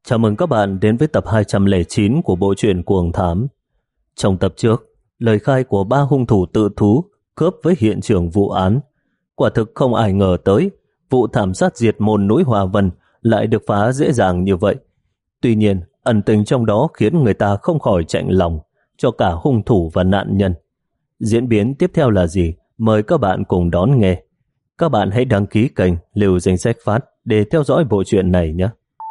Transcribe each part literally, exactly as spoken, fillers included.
Chào mừng các bạn đến với tập hai trăm lẻ chín của bộ truyện Cuồng Thám. Trong tập trước, lời khai của ba hung thủ tự thú cướp với hiện trường vụ án. Quả thực không ai ngờ tới, vụ thảm sát diệt môn núi Hòa Vân lại được phá dễ dàng như vậy. Tuy nhiên, ẩn tình trong đó khiến người ta không khỏi chạnh lòng cho cả hung thủ và nạn nhân. Diễn biến tiếp theo là gì? Mời các bạn cùng đón nghe. Các bạn hãy đăng ký kênh Lưu Danh Sách Phát để theo dõi bộ truyện này nhé.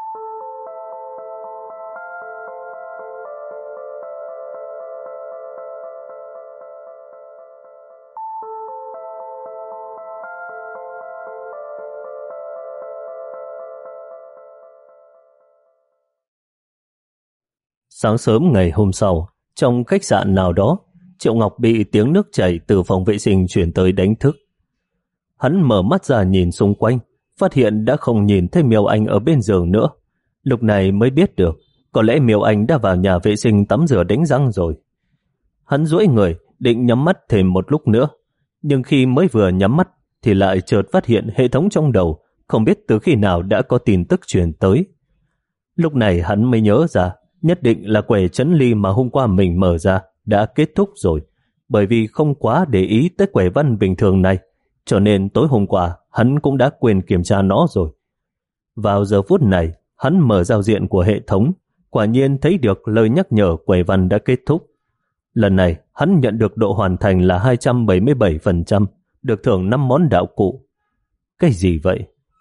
Sáng sớm ngày hôm sau, trong khách sạn nào đó, Triệu Ngọc bị tiếng nước chảy từ phòng vệ sinh chuyển tới đánh thức. Hắn mở mắt ra nhìn xung quanh, phát hiện đã không nhìn thấy Miêu Anh ở bên giường nữa. Lúc này mới biết được, có lẽ Miêu Anh đã vào nhà vệ sinh tắm rửa đánh răng rồi. Hắn duỗi người, định nhắm mắt thêm một lúc nữa, nhưng khi mới vừa nhắm mắt thì lại chợt phát hiện hệ thống trong đầu không biết từ khi nào đã có tin tức truyền tới. Lúc này hắn mới nhớ ra, nhất định là quẻ trấn ly mà hôm qua mình mở ra đã kết thúc rồi, bởi vì không quá để ý tới quẻ văn bình thường này, cho nên tối hôm qua hắn cũng đã quên kiểm tra nó rồi. Vào giờ phút này, hắn mở giao diện của hệ thống, quả nhiên thấy được lời nhắc nhở quẻ văn đã kết thúc. Lần này, hắn nhận được độ hoàn thành là hai trăm bảy mươi bảy phần trăm, được thưởng năm món đạo cụ. Cái gì vậy?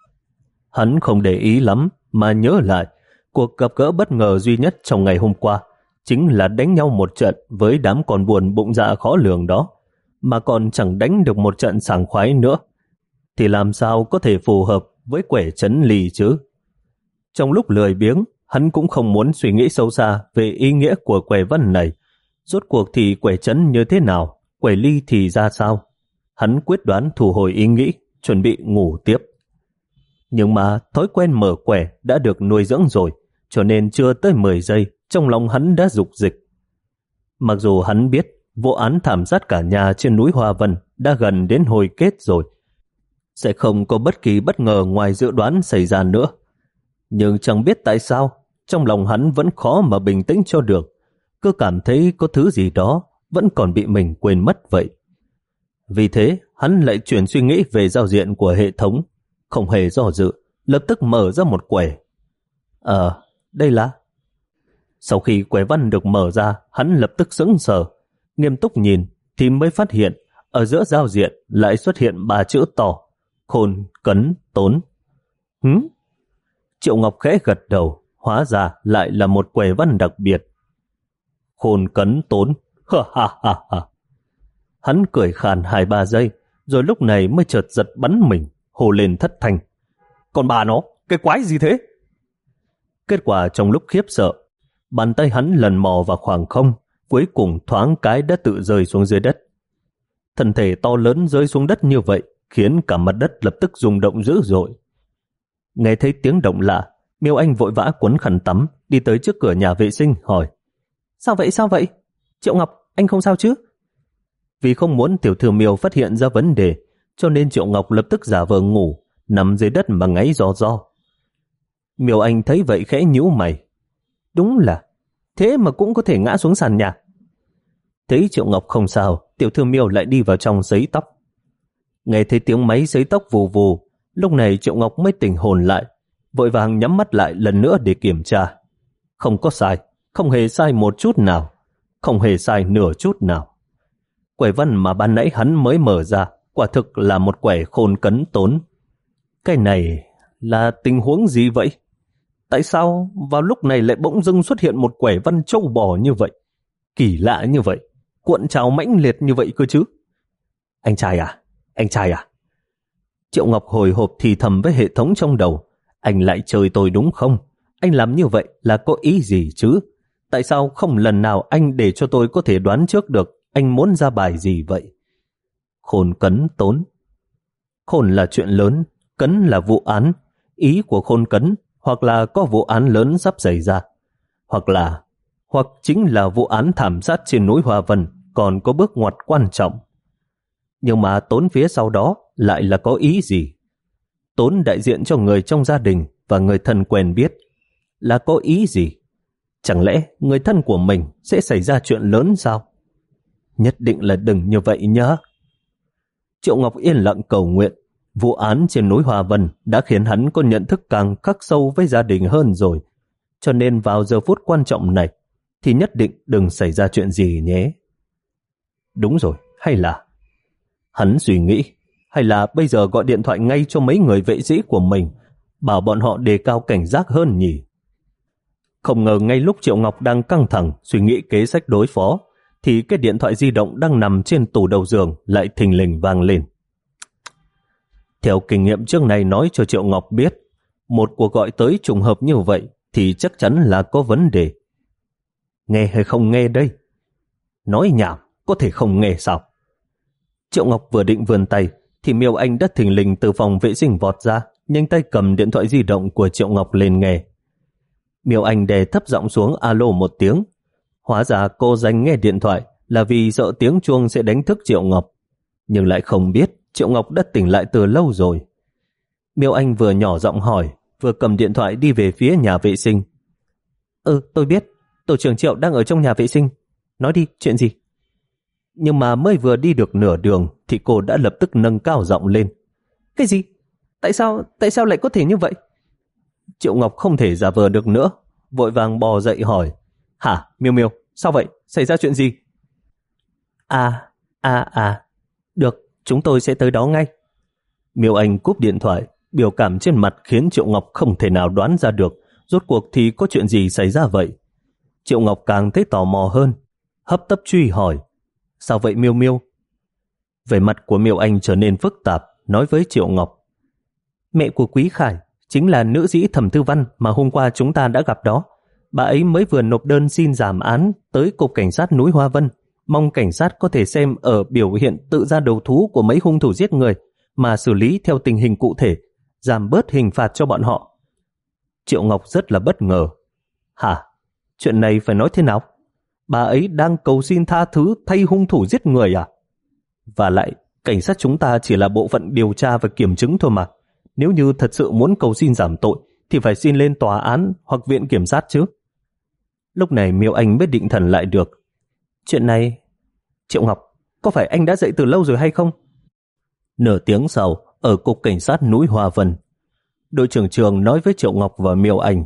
Hắn không để ý lắm, mà nhớ lại, cuộc gặp gỡ bất ngờ duy nhất trong ngày hôm qua chính là đánh nhau một trận với đám con buồn bụng dạ khó lường đó, mà còn chẳng đánh được một trận sảng khoái nữa, thì làm sao có thể phù hợp với quẻ trấn ly chứ? Trong lúc lười biếng, hắn cũng không muốn suy nghĩ sâu xa về ý nghĩa của quẻ văn này. Rốt cuộc thì quẻ trấn như thế nào, quẻ ly thì ra sao? Hắn quyết đoán thu hồi ý nghĩ, chuẩn bị ngủ tiếp. Nhưng mà thói quen mở quẻ đã được nuôi dưỡng rồi, cho nên chưa tới mười giây, trong lòng hắn đã dục dịch. Mặc dù hắn biết vụ án thảm sát cả nhà trên núi Hoa Vân đã gần đến hồi kết rồi, sẽ không có bất kỳ bất ngờ ngoài dự đoán xảy ra nữa. Nhưng chẳng biết tại sao, trong lòng hắn vẫn khó mà bình tĩnh cho được, cứ cảm thấy có thứ gì đó vẫn còn bị mình quên mất vậy. Vì thế, hắn lại chuyển suy nghĩ về giao diện của hệ thống, không hề do dự, lập tức mở ra một quẻ. Ờ, đây là... Sau khi quẻ văn được mở ra, hắn lập tức sững sờ, nghiêm túc nhìn thì mới phát hiện ở giữa giao diện lại xuất hiện ba chữ to: khôn, cấn, tốn. Hứ? Triệu Ngọc khẽ gật đầu, hóa ra lại là một quẻ văn đặc biệt. Khôn, cấn, tốn. Ha ha ha ha. Hắn cười khàn hai ba giây, rồi lúc này mới chợt giật bắn mình, hô lên thất thanh: còn bà nó, cái quái gì thế? Kết quả trong lúc khiếp sợ, bàn tay hắn lần mò vào khoảng không, cuối cùng thoáng cái đã tự rơi xuống dưới đất. Thân thể to lớn rơi xuống đất như vậy khiến cả mặt đất lập tức rung động dữ dội. Nghe thấy tiếng động lạ, Miêu Anh vội vã quấn khăn tắm đi tới trước cửa nhà vệ sinh hỏi: Sao vậy sao vậy? Triệu Ngọc, anh không sao chứ? Vì không muốn tiểu thư Miêu phát hiện ra vấn đề, cho nên Triệu Ngọc lập tức giả vờ ngủ, nằm dưới đất mà ngáy ro ro. Miêu Anh thấy vậy khẽ nhíu mày. Đúng là, thế mà cũng có thể ngã xuống sàn nhà. Thấy Triệu Ngọc không sao, tiểu thư Miêu lại đi vào trong sấy tóc. Nghe thấy tiếng máy sấy tóc vù vù, lúc này Triệu Ngọc mới tỉnh hồn lại, vội vàng nhắm mắt lại lần nữa để kiểm tra. Không có sai, không hề sai một chút nào, không hề sai nửa chút nào. Quẻ văn mà ban nãy hắn mới mở ra quả thực là một quẻ khôn cấn tốn. Cái này là tình huống gì vậy? Tại sao vào lúc này lại bỗng dưng xuất hiện một quẻ văn trâu bò như vậy? Kỳ lạ như vậy, cuộn trào mãnh liệt như vậy cơ chứ? Anh trai à? Anh trai à? Triệu Ngọc hồi hộp thì thầm với hệ thống trong đầu. Anh lại chơi tôi đúng không? Anh làm như vậy là có ý gì chứ? Tại sao không lần nào anh để cho tôi có thể đoán trước được anh muốn ra bài gì vậy? Khôn cấn tốn. Khôn là chuyện lớn, cấn là vụ án. Ý của khôn cấn hoặc là có vụ án lớn sắp xảy ra, hoặc là hoặc chính là vụ án thảm sát trên núi Hoa Vân còn có bước ngoặt quan trọng. Nhưng mà tốn phía sau đó lại là có ý gì? Tốn đại diện cho người trong gia đình và người thân quen biết, là có ý gì? Chẳng lẽ người thân của mình sẽ xảy ra chuyện lớn sao? Nhất định là đừng như vậy nhá. Triệu Ngọc yên lặng cầu nguyện. Vụ án trên núi Hoa Vân đã khiến hắn có nhận thức càng khắc sâu với gia đình hơn rồi. Cho nên vào giờ phút quan trọng này thì nhất định đừng xảy ra chuyện gì nhé. Đúng rồi, hay là... Hắn suy nghĩ, hay là bây giờ gọi điện thoại ngay cho mấy người vệ sĩ của mình, bảo bọn họ đề cao cảnh giác hơn nhỉ? Không ngờ ngay lúc Triệu Ngọc đang căng thẳng suy nghĩ kế sách đối phó, thì cái điện thoại di động đang nằm trên tủ đầu giường lại thình lình vang lên. Theo kinh nghiệm trước này nói cho Triệu Ngọc biết, một cuộc gọi tới trùng hợp như vậy thì chắc chắn là có vấn đề. Nghe hay không nghe đây? Nói nhảm, có thể không nghe sao? Triệu Ngọc vừa định vươn tay thì Miêu Anh đã thình lình từ phòng vệ sinh vọt ra, nhanh tay cầm điện thoại di động của Triệu Ngọc lên nghe. Miêu Anh đè thấp giọng xuống alo một tiếng. Hóa ra cô dành nghe điện thoại là vì sợ tiếng chuông sẽ đánh thức Triệu Ngọc, nhưng lại không biết Triệu Ngọc đã tỉnh lại từ lâu rồi. Miêu Anh vừa nhỏ giọng hỏi, vừa cầm điện thoại đi về phía nhà vệ sinh. Ừ, tôi biết, tổ trưởng Triệu đang ở trong nhà vệ sinh. Nói đi, chuyện gì? Nhưng mà mới vừa đi được nửa đường thì cô đã lập tức nâng cao giọng lên. Cái gì? Tại sao, tại sao lại có thể như vậy? Triệu Ngọc không thể giả vờ được nữa, vội vàng bò dậy hỏi. Hả, Miêu Miêu, sao vậy? Xảy ra chuyện gì? À, à, à, được, chúng tôi sẽ tới đó ngay. Miêu Anh cúp điện thoại, biểu cảm trên mặt khiến Triệu Ngọc không thể nào đoán ra được rốt cuộc thì có chuyện gì xảy ra vậy. Triệu Ngọc càng thấy tò mò hơn, hấp tấp truy hỏi. Sao vậy Miêu Miêu? Vẻ mặt của Miêu Anh trở nên phức tạp, nói với Triệu Ngọc. Mẹ của Quý Khải chính là nữ sĩ Thẩm Thư Văn mà hôm qua chúng ta đã gặp đó. Bà ấy mới vừa nộp đơn xin giảm án tới Cục Cảnh sát núi Hoa Vân, mong cảnh sát có thể xem ở biểu hiện tự ra đầu thú của mấy hung thủ giết người mà xử lý theo tình hình cụ thể, giảm bớt hình phạt cho bọn họ. Triệu Ngọc rất là bất ngờ. Hả? Chuyện này phải nói thế nào? Bà ấy đang cầu xin tha thứ thay hung thủ giết người à? Và lại, cảnh sát chúng ta chỉ là bộ phận điều tra và kiểm chứng thôi mà. Nếu như thật sự muốn cầu xin giảm tội thì phải xin lên tòa án hoặc viện kiểm sát chứ. Lúc này Miêu Anh mới định thần lại được. Chuyện này... Triệu Ngọc, có phải anh đã dậy từ lâu rồi hay không? Nửa tiếng sau, ở Cục Cảnh sát núi Hoa Vân, đội trưởng Trường nói với Triệu Ngọc và Miêu Anh.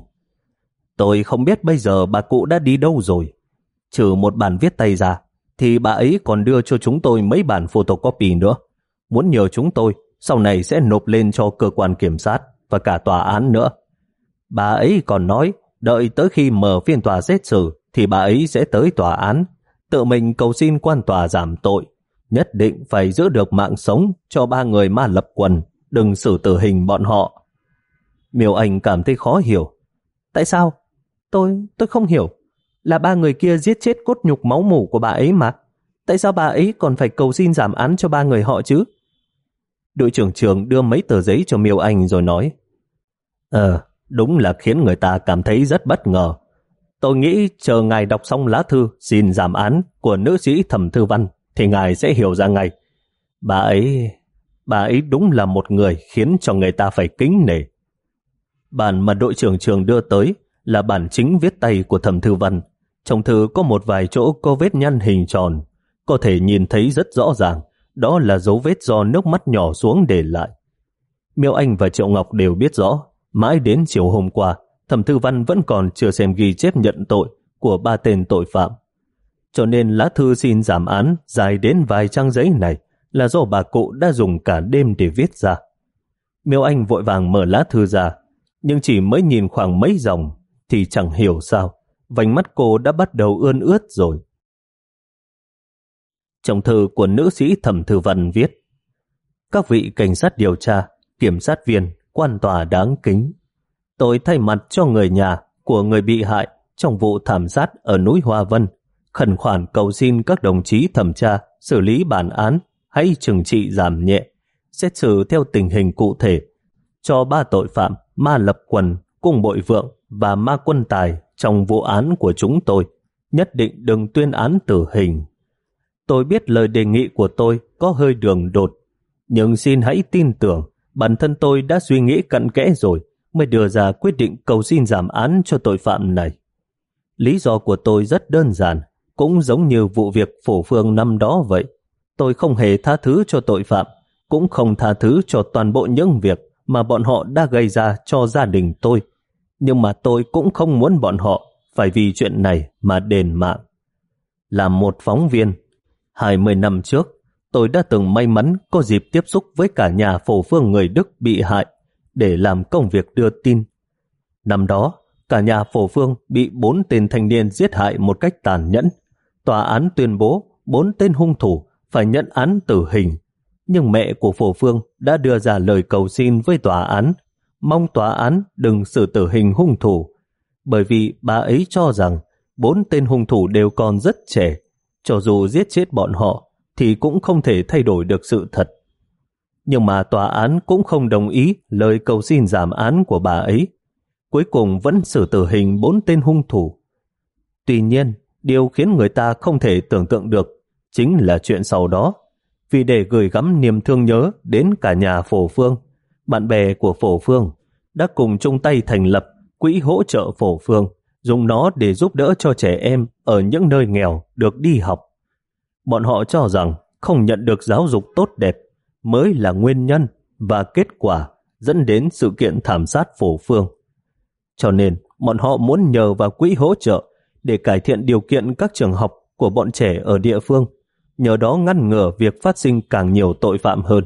Tôi không biết bây giờ bà cụ đã đi đâu rồi. Trừ một bản viết tay ra, thì bà ấy còn đưa cho chúng tôi mấy bản photocopy nữa. Muốn nhờ chúng tôi sau này sẽ nộp lên cho cơ quan kiểm sát và cả tòa án nữa. Bà ấy còn nói đợi tới khi mở phiên tòa xét xử thì bà ấy sẽ tới tòa án, tự mình cầu xin quan tòa giảm tội, nhất định phải giữ được mạng sống cho ba người ma lập quần, đừng xử tử hình bọn họ. Miêu Anh cảm thấy khó hiểu. Tại sao? Tôi, tôi không hiểu. Là ba người kia giết chết cốt nhục máu mủ của bà ấy mà. Tại sao bà ấy còn phải cầu xin giảm án cho ba người họ chứ? Đội trưởng Trường đưa mấy tờ giấy cho Miêu Anh rồi nói. Ờ, đúng là khiến người ta cảm thấy rất bất ngờ. Tôi nghĩ chờ ngài đọc xong lá thư xin giảm án của nữ sĩ Thẩm Thư Văn thì ngài sẽ hiểu ra ngay. Bà ấy, bà ấy đúng là một người khiến cho người ta phải kính nể. Bản mà đội trưởng Trường đưa tới là bản chính viết tay của Thẩm Thư Văn. Trong thư có một vài chỗ có vết nhăn hình tròn, có thể nhìn thấy rất rõ ràng, đó là dấu vết do nước mắt nhỏ xuống để lại. Miêu Anh và Triệu Ngọc đều biết rõ, mãi đến chiều hôm qua, Thẩm Thư Văn vẫn còn chưa xem ghi chép nhận tội của ba tên tội phạm. Cho nên lá thư xin giảm án dài đến vài trang giấy này là do bà cụ đã dùng cả đêm để viết ra. Miêu Anh vội vàng mở lá thư ra, nhưng chỉ mới nhìn khoảng mấy dòng thì chẳng hiểu sao vành mắt cô đã bắt đầu ươn ướt rồi. Trong thư của nữ sĩ Thẩm Thư Văn viết: Các vị cảnh sát điều tra, kiểm sát viên, quan tòa đáng kính, tôi thay mặt cho người nhà của người bị hại trong vụ thảm sát ở núi Hoa Vân khẩn khoản cầu xin các đồng chí thẩm tra xử lý bản án hãy trừng trị giảm nhẹ, xét xử theo tình hình cụ thể cho ba tội phạm Ma Lập Quần, Cung Bội Vượng và Ma Quân Tài trong vụ án của chúng tôi, nhất định đừng tuyên án tử hình. Tôi biết lời đề nghị của tôi có hơi đường đột, nhưng xin hãy tin tưởng bản thân tôi đã suy nghĩ cặn kẽ rồi mới đưa ra quyết định cầu xin giảm án cho tội phạm này. Lý do của tôi rất đơn giản, cũng giống như vụ việc Phổ Phương năm đó vậy. Tôi không hề tha thứ cho tội phạm, cũng không tha thứ cho toàn bộ những việc mà bọn họ đã gây ra cho gia đình tôi. Nhưng mà tôi cũng không muốn bọn họ phải vì chuyện này mà đền mạng. Là một phóng viên, hai mươi năm trước, tôi đã từng may mắn có dịp tiếp xúc với cả nhà Phổ Phương người Đức bị hại để làm công việc đưa tin. Năm đó, cả nhà Phổ Phương bị bốn tên thanh niên giết hại một cách tàn nhẫn. Tòa án tuyên bố bốn tên hung thủ phải nhận án tử hình. Nhưng mẹ của Phổ Phương đã đưa ra lời cầu xin với tòa án, mong tòa án đừng xử tử hình hung thủ, bởi vì bà ấy cho rằng bốn tên hung thủ đều còn rất trẻ, cho dù giết chết bọn họ thì cũng không thể thay đổi được sự thật. Nhưng mà tòa án cũng không đồng ý lời cầu xin giảm án của bà ấy, cuối cùng vẫn xử tử hình bốn tên hung thủ. Tuy nhiên, điều khiến người ta không thể tưởng tượng được chính là chuyện sau đó. Vì để gửi gắm niềm thương nhớ đến cả nhà Phổ Phương, bạn bè của Phổ Phương đã cùng chung tay thành lập quỹ hỗ trợ Phổ Phương, dùng nó để giúp đỡ cho trẻ em ở những nơi nghèo được đi học. Bọn họ cho rằng không nhận được giáo dục tốt đẹp mới là nguyên nhân và kết quả dẫn đến sự kiện thảm sát Phổ Phương. Cho nên, bọn họ muốn nhờ vào quỹ hỗ trợ để cải thiện điều kiện các trường học của bọn trẻ ở địa phương, nhờ đó ngăn ngừa việc phát sinh càng nhiều tội phạm hơn.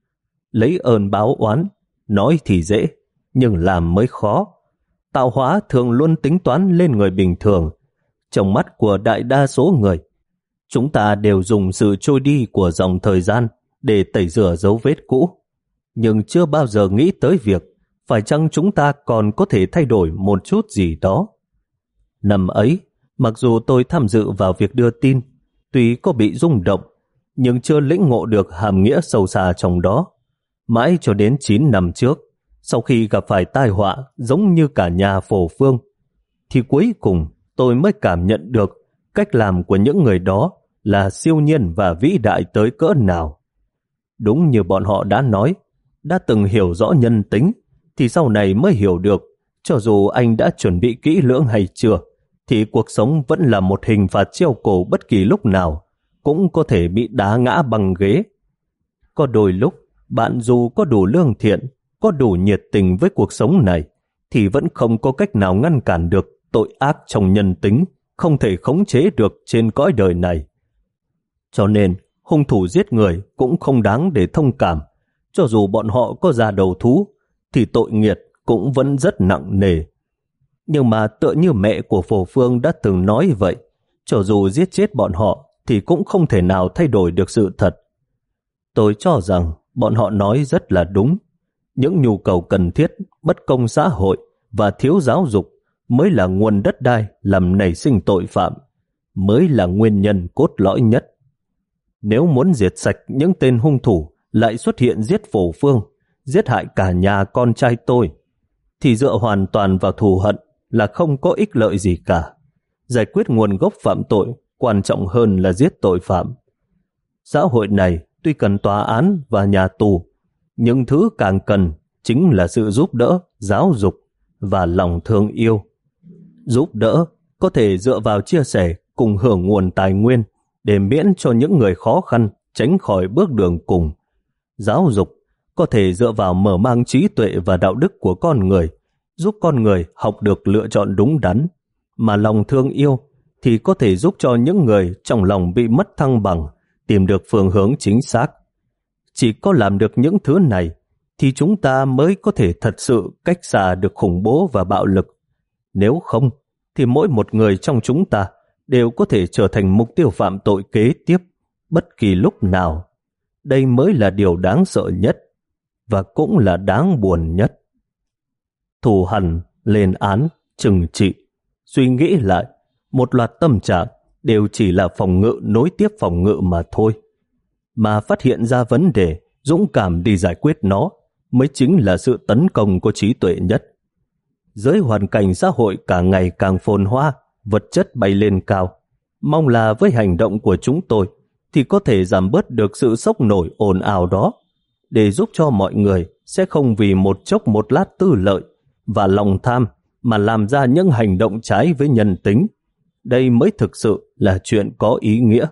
Lấy ơn báo oán, nói thì dễ, nhưng làm mới khó. Tạo hóa thường luôn tính toán lên người bình thường. Trong mắt của đại đa số người, chúng ta đều dùng sự trôi đi của dòng thời gian để tẩy rửa dấu vết cũ, nhưng chưa bao giờ nghĩ tới việc phải chăng chúng ta còn có thể thay đổi một chút gì đó. Năm ấy, mặc dù tôi tham dự vào việc đưa tin, tuy có bị rung động, nhưng chưa lĩnh ngộ được hàm nghĩa sâu xa trong đó. Mãi cho đến chín năm trước, sau khi gặp phải tai họa giống như cả nhà Phổ Phương, thì cuối cùng tôi mới cảm nhận được cách làm của những người đó là siêu nhiên và vĩ đại tới cỡ nào. Đúng như bọn họ đã nói, đã từng hiểu rõ nhân tính, thì sau này mới hiểu được, cho dù anh đã chuẩn bị kỹ lưỡng hay chưa, thì cuộc sống vẫn là một hình phạt treo cổ bất kỳ lúc nào, cũng có thể bị đá ngã bằng ghế. Có đôi lúc, bạn dù có đủ lương thiện, có đủ nhiệt tình với cuộc sống này, thì vẫn không có cách nào ngăn cản được tội ác trong nhân tính, không thể khống chế được trên cõi đời này. Cho nên, hung thủ giết người cũng không đáng để thông cảm. Cho dù bọn họ có ra đầu thú, thì tội nghiệt cũng vẫn rất nặng nề. Nhưng mà tựa như mẹ của Phổ Phương đã từng nói vậy, cho dù giết chết bọn họ thì cũng không thể nào thay đổi được sự thật. Tôi cho rằng bọn họ nói rất là đúng. Những nhu cầu cần thiết, bất công xã hội và thiếu giáo dục mới là nguồn đất đai làm nảy sinh tội phạm, mới là nguyên nhân cốt lõi nhất. Nếu muốn diệt sạch những tên hung thủ lại xuất hiện giết Phổ Phương, giết hại cả nhà con trai tôi, thì dựa hoàn toàn vào thù hận là không có ích lợi gì cả. Giải quyết nguồn gốc phạm tội quan trọng hơn là giết tội phạm. Xã hội này tuy cần tòa án và nhà tù, nhưng thứ càng cần chính là sự giúp đỡ, giáo dục và lòng thương yêu. Giúp đỡ có thể dựa vào chia sẻ cùng hưởng nguồn tài nguyên để miễn cho những người khó khăn tránh khỏi bước đường cùng. Giáo dục có thể dựa vào mở mang trí tuệ và đạo đức của con người, giúp con người học được lựa chọn đúng đắn. Mà lòng thương yêu thì có thể giúp cho những người trong lòng bị mất thăng bằng tìm được phương hướng chính xác. Chỉ có làm được những thứ này thì chúng ta mới có thể thật sự cách xa được khủng bố và bạo lực. Nếu không, thì mỗi một người trong chúng ta đều có thể trở thành mục tiêu phạm tội kế tiếp bất kỳ lúc nào. Đây mới là điều đáng sợ nhất và cũng là đáng buồn nhất. Thù hằn, lên án, trừng trị, suy nghĩ lại, một loạt tâm trạng đều chỉ là phòng ngự nối tiếp phòng ngự mà thôi. Mà phát hiện ra vấn đề, dũng cảm đi giải quyết nó mới chính là sự tấn công có trí tuệ nhất. Dưới hoàn cảnh xã hội càng ngày càng phồn hoa, vật chất bay lên cao, mong là với hành động của chúng tôi thì có thể giảm bớt được sự sốc nổi ồn ào đó, để giúp cho mọi người sẽ không vì một chốc một lát tư lợi và lòng tham mà làm ra những hành động trái với nhân tính. Đây mới thực sự là chuyện có ý nghĩa.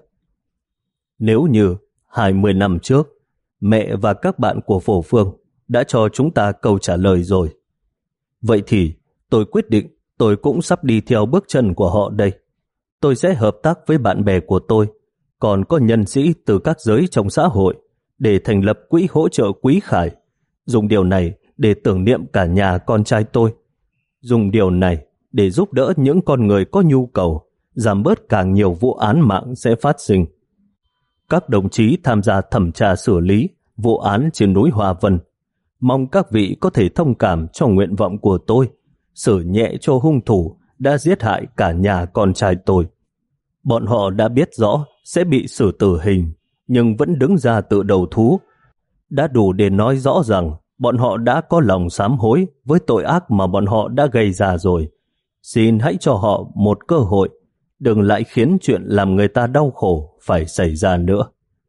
Nếu như hai mươi năm trước, mẹ và các bạn của Phổ Phương đã cho chúng ta câu trả lời rồi, vậy thì tôi quyết định tôi cũng sắp đi theo bước chân của họ đây. Tôi sẽ hợp tác với bạn bè của tôi, còn có nhân sĩ từ các giới trong xã hội, để thành lập quỹ hỗ trợ Quý Khải, dùng điều này để tưởng niệm cả nhà con trai tôi, dùng điều này để giúp đỡ những con người có nhu cầu, giảm bớt càng nhiều vụ án mạng sẽ phát sinh. Các đồng chí tham gia thẩm tra xử lý vụ án trên núi Hoa Vân, mong các vị có thể thông cảm cho nguyện vọng của tôi, xử nhẹ cho hung thủ đã giết hại cả nhà con trai tôi. Bọn họ đã biết rõ sẽ bị xử tử hình, nhưng vẫn đứng ra tự đầu thú, đã đủ để nói rõ rằng bọn họ đã có lòng sám hối với tội ác mà bọn họ đã gây ra rồi. Xin hãy cho họ một cơ hội, đừng lại khiến chuyện làm người ta đau khổ phải xảy ra nữa.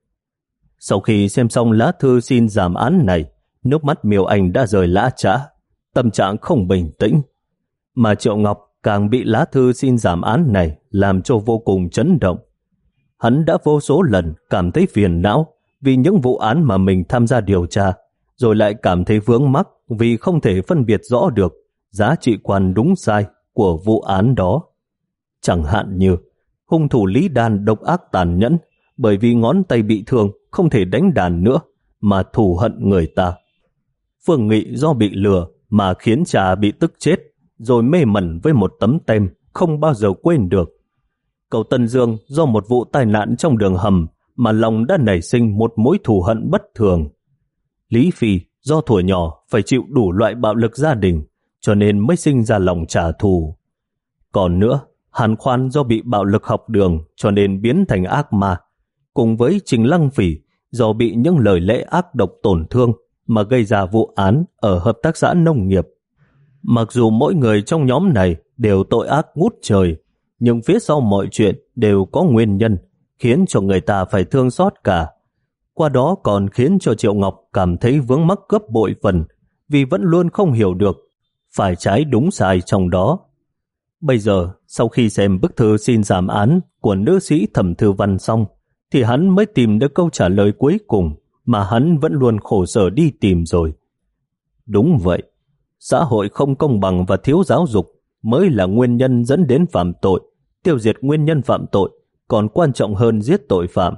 Sau khi xem xong lá thư xin giảm án này, nước mắt Miêu Anh đã rơi lã chã, tâm trạng không bình tĩnh. Mà Triệu Ngọc càng bị lá thư xin giảm án này làm cho vô cùng chấn động. Hắn đã vô số lần cảm thấy phiền não vì những vụ án mà mình tham gia điều tra, rồi lại cảm thấy vướng mắc vì không thể phân biệt rõ được giá trị quan đúng sai của vụ án đó. Chẳng hạn như hung thủ Lý Đan độc ác tàn nhẫn bởi vì ngón tay bị thương không thể đánh đàn nữa mà thù hận người ta. Phương Nghị do bị lừa mà khiến cha bị tức chết, rồi mê mẩn với một tấm tem không bao giờ quên được. Cậu Tân Dương do một vụ tai nạn trong đường hầm mà lòng đã nảy sinh một mối thù hận bất thường. Lý Phi do thuở nhỏ phải chịu đủ loại bạo lực gia đình, cho nên mới sinh ra lòng trả thù. Còn nữa, Hàn Khoan do bị bạo lực học đường cho nên biến thành ác ma, cùng với Trình Lăng Phỉ do bị những lời lẽ ác độc tổn thương mà gây ra vụ án ở hợp tác xã nông nghiệp. Mặc dù mỗi người trong nhóm này đều tội ác ngút trời, nhưng phía sau mọi chuyện đều có nguyên nhân khiến cho người ta phải thương xót cả. Qua đó còn khiến cho Triệu Ngọc cảm thấy vướng mắc gấp bội phần, vì vẫn luôn không hiểu được phải trái đúng sai trong đó. Bây giờ, sau khi xem bức thư xin giảm án của nữ sĩ Thẩm Thư Văn xong, thì hắn mới tìm được câu trả lời cuối cùng mà hắn vẫn luôn khổ sở đi tìm rồi. Đúng vậy, xã hội không công bằng và thiếu giáo dục mới là nguyên nhân dẫn đến phạm tội. Tiêu diệt nguyên nhân phạm tội còn quan trọng hơn giết tội phạm.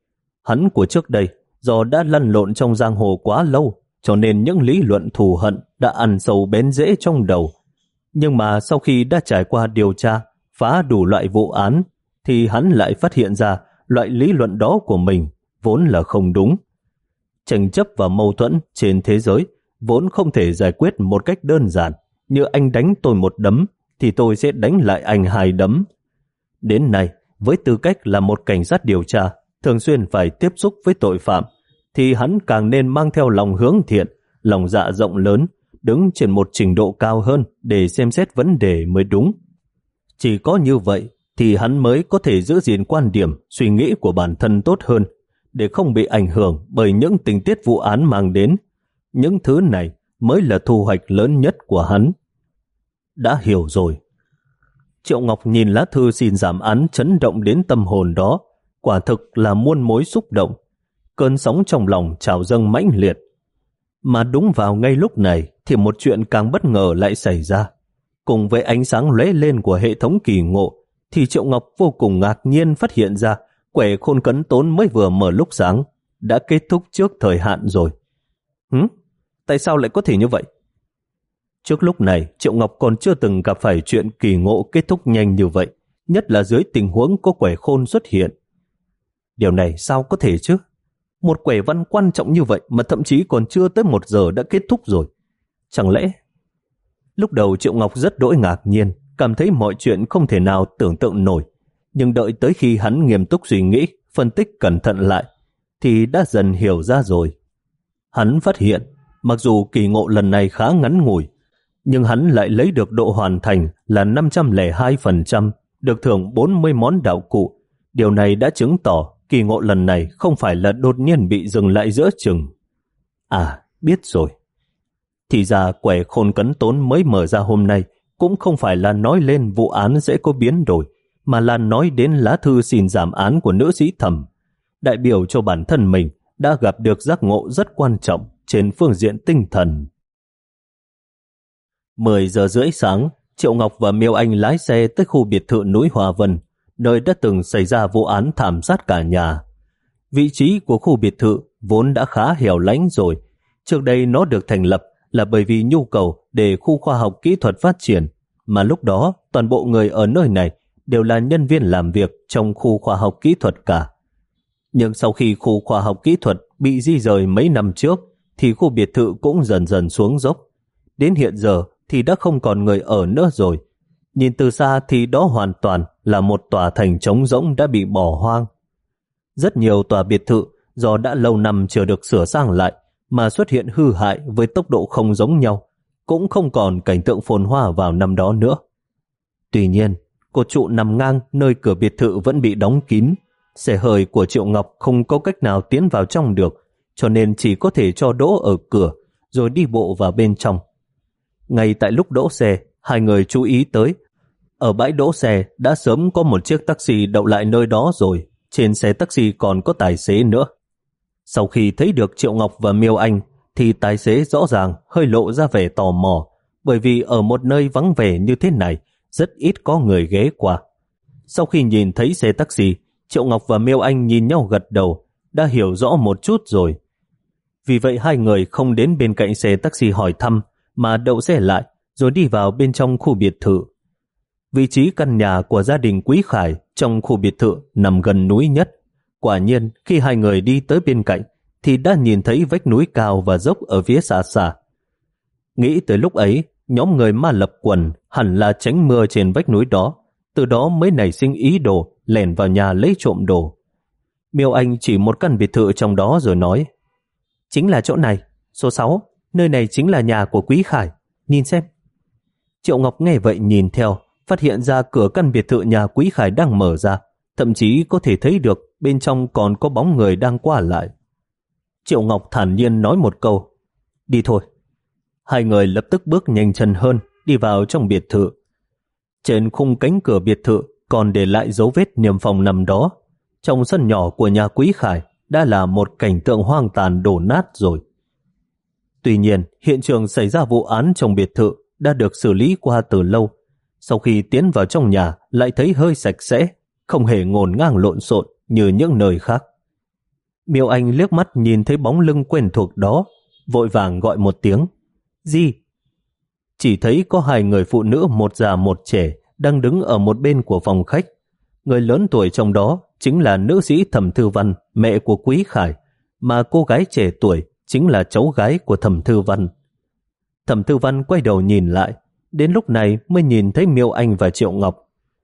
Hắn của trước đây do đã lăn lộn trong giang hồ quá lâu, cho nên những lý luận thù hận đã ăn sâu bén rễ trong đầu. Nhưng mà sau khi đã trải qua điều tra, phá đủ loại vụ án, thì hắn lại phát hiện ra loại lý luận đó của mình vốn là không đúng. Tranh chấp và mâu thuẫn trên thế giới vốn không thể giải quyết một cách đơn giản, như anh đánh tôi một đấm thì tôi sẽ đánh lại anh hai đấm. Đến nay, với tư cách là một cảnh sát điều tra, thường xuyên phải tiếp xúc với tội phạm, thì hắn càng nên mang theo lòng hướng thiện, lòng dạ rộng lớn, đứng trên một trình độ cao hơn để xem xét vấn đề mới đúng. Chỉ có như vậy thì hắn mới có thể giữ gìn quan điểm, suy nghĩ của bản thân tốt hơn, để không bị ảnh hưởng bởi những tình tiết vụ án mang đến. Những thứ này mới là thu hoạch lớn nhất của hắn. Đã hiểu rồi. Triệu Ngọc nhìn lá thư xin giảm án chấn động đến tâm hồn đó, quả thực là muôn mối xúc động. Cơn sóng trong lòng trào dâng mãnh liệt. Mà đúng vào ngay lúc này thì một chuyện càng bất ngờ lại xảy ra. Cùng với ánh sáng lóe lên của hệ thống kỳ ngộ, thì Triệu Ngọc vô cùng ngạc nhiên phát hiện ra quẻ khôn cấn tốn mới vừa mở lúc sáng đã kết thúc trước thời hạn rồi. Hứ? Tại sao lại có thể như vậy? Trước lúc này, Triệu Ngọc còn chưa từng gặp phải chuyện kỳ ngộ kết thúc nhanh như vậy, nhất là dưới tình huống có quẻ khôn xuất hiện. Điều này sao có thể chứ? Một quẻ văn quan trọng như vậy mà thậm chí còn chưa tới một giờ đã kết thúc rồi. Chẳng lẽ... Lúc đầu Triệu Ngọc rất đỗi ngạc nhiên, cảm thấy mọi chuyện không thể nào tưởng tượng nổi. Nhưng đợi tới khi hắn nghiêm túc suy nghĩ, phân tích cẩn thận lại, thì đã dần hiểu ra rồi. Hắn phát hiện, mặc dù kỳ ngộ lần này khá ngắn ngủi, nhưng hắn lại lấy được độ hoàn thành là năm trăm lẻ hai phần trăm, được thưởng bốn mươi món đạo cụ. Điều này đã chứng tỏ kỳ ngộ lần này không phải là đột nhiên bị dừng lại giữa chừng. À, biết rồi. Thì ra quẻ khôn cấn tốn mới mở ra hôm nay cũng không phải là nói lên vụ án sẽ có biến đổi, mà là nói đến lá thư xin giảm án của nữ sĩ Thẩm, đại biểu cho bản thân mình đã gặp được giác ngộ rất quan trọng trên phương diện tinh thần. mười giờ rưỡi sáng, Triệu Ngọc và Miêu Anh lái xe tới khu biệt thự núi Hòa Vân, nơi đã từng xảy ra vụ án thảm sát cả nhà. Vị trí của khu biệt thự vốn đã khá hẻo lánh rồi. Trước đây nó được thành lập là bởi vì nhu cầu để khu khoa học kỹ thuật phát triển, mà lúc đó toàn bộ người ở nơi này đều là nhân viên làm việc trong khu khoa học kỹ thuật cả. Nhưng sau khi khu khoa học kỹ thuật bị di rời mấy năm trước, thì khu biệt thự cũng dần dần xuống dốc. Đến hiện giờ thì đã không còn người ở nữa rồi. Nhìn từ xa thì đó hoàn toàn là một tòa thành trống rỗng đã bị bỏ hoang. Rất nhiều tòa biệt thự do đã lâu năm chưa được sửa sang lại mà xuất hiện hư hại với tốc độ không giống nhau, cũng không còn cảnh tượng phồn hoa vào năm đó nữa. Tuy nhiên, cột trụ nằm ngang nơi cửa biệt thự vẫn bị đóng kín. Xe hơi của Triệu Ngọc không có cách nào tiến vào trong được, cho nên chỉ có thể cho đỗ ở cửa rồi đi bộ vào bên trong. Ngay tại lúc đỗ xe, hai người chú ý tới ở bãi đỗ xe đã sớm có một chiếc taxi đậu lại nơi đó rồi. Trên xe taxi còn có tài xế nữa. Sau khi thấy được Triệu Ngọc và Miêu Anh thì tài xế rõ ràng hơi lộ ra vẻ tò mò, bởi vì ở một nơi vắng vẻ như thế này rất ít có người ghé qua. Sau khi nhìn thấy xe taxi, Triệu Ngọc và Miêu Anh nhìn nhau gật đầu, đã hiểu rõ một chút rồi. Vì vậy hai người không đến bên cạnh xe taxi hỏi thăm, mà đậu xe lại rồi đi vào bên trong khu biệt thự. Vị trí căn nhà của gia đình Quý Khải trong khu biệt thự nằm gần núi nhất. Quả nhiên khi hai người đi tới bên cạnh thì đã nhìn thấy vách núi cao và dốc ở phía xa xa. Nghĩ tới lúc ấy, nhóm người ma lập quần hẳn là tránh mưa trên vách núi đó, từ đó mới nảy sinh ý đồ lẻn vào nhà lấy trộm đồ. Miêu Anh chỉ một căn biệt thự trong đó rồi nói: chính là chỗ này, số sáu, nơi này chính là nhà của Quý Khải, nhìn xem. Triệu Ngọc nghe vậy nhìn theo, phát hiện ra cửa căn biệt thự nhà Quý Khải đang mở ra, thậm chí có thể thấy được bên trong còn có bóng người đang qua lại. Triệu Ngọc thản nhiên nói một câu: đi thôi. Hai người lập tức bước nhanh chân hơn, đi vào trong biệt thự. Trên khung cánh cửa biệt thự còn để lại dấu vết niêm phong nằm đó. Trong sân nhỏ của nhà Quý Khải đã là một cảnh tượng hoang tàn đổ nát rồi. Tuy nhiên, hiện trường xảy ra vụ án trong biệt thự đã được xử lý qua từ lâu. Sau khi tiến vào trong nhà lại thấy hơi sạch sẽ, không hề ngổn ngang lộn xộn như những nơi khác. Miêu Anh liếc mắt nhìn thấy bóng lưng quen thuộc đó, vội vàng gọi một tiếng: gì? Chỉ thấy có hai người phụ nữ, một già một trẻ, đang đứng ở một bên của phòng khách. Người lớn tuổi trong đó chính là nữ sĩ Thẩm Thư Văn, mẹ của Quý Khải, mà cô gái trẻ tuổi chính là cháu gái của Thẩm Thư Văn. Thẩm Thư Văn quay đầu nhìn lại, đến lúc này mới nhìn thấy Miêu Anh và Triệu Ngọc.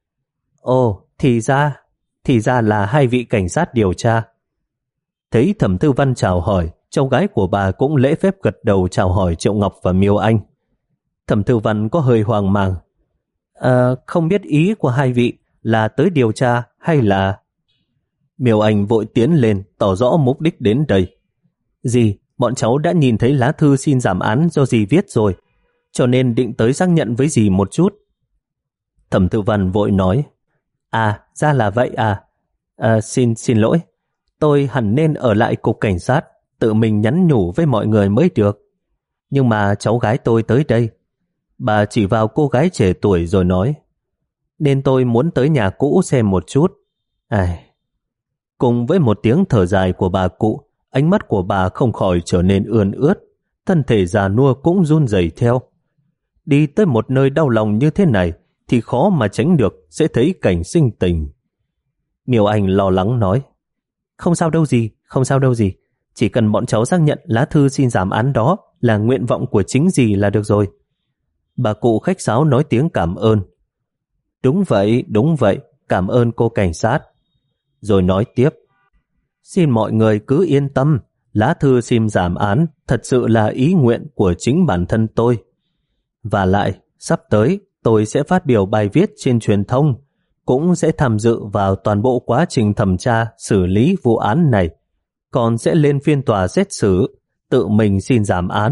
Ồ, thì ra, thì ra là hai vị cảnh sát điều tra. Thấy Thẩm Thư Văn chào hỏi, cháu gái của bà cũng lễ phép gật đầu chào hỏi Triệu Ngọc và Miêu Anh. Thẩm Thư Văn có hơi hoang mang. À, không biết ý của hai vị là tới điều tra hay là... Miêu Anh vội tiến lên tỏ rõ mục đích đến đây. Dì, bọn cháu đã nhìn thấy lá thư xin giảm án do dì viết rồi, cho nên định tới xác nhận với dì một chút. Thẩm Thư Văn vội nói: À, ra là vậy à. À, xin xin lỗi, tôi hẳn nên ở lại cục cảnh sát, tự mình nhắn nhủ với mọi người mới được. Nhưng mà cháu gái tôi tới đây. Bà chỉ vào cô gái trẻ tuổi rồi nói: Nên tôi muốn tới nhà cũ xem một chút. Ai... Cùng với một tiếng thở dài của bà cụ, ánh mắt của bà không khỏi trở nên ươn ướt, thân thể già nua cũng run rẩy theo. Đi tới một nơi đau lòng như thế này thì khó mà tránh được sẽ thấy cảnh sinh tình. Miêu Anh lo lắng nói: Không sao đâu gì, không sao đâu gì, chỉ cần bọn cháu xác nhận lá thư xin giảm án đó là nguyện vọng của chính dì là được rồi. Bà cụ khách sáo nói tiếng cảm ơn. Đúng vậy, đúng vậy, cảm ơn cô cảnh sát. Rồi nói tiếp: Xin mọi người cứ yên tâm, lá thư xin giảm án thật sự là ý nguyện của chính bản thân tôi. Và lại, sắp tới tôi sẽ phát biểu bài viết trên truyền thông, cũng sẽ tham dự vào toàn bộ quá trình thẩm tra xử lý vụ án này, còn sẽ lên phiên tòa xét xử, tự mình xin giảm án.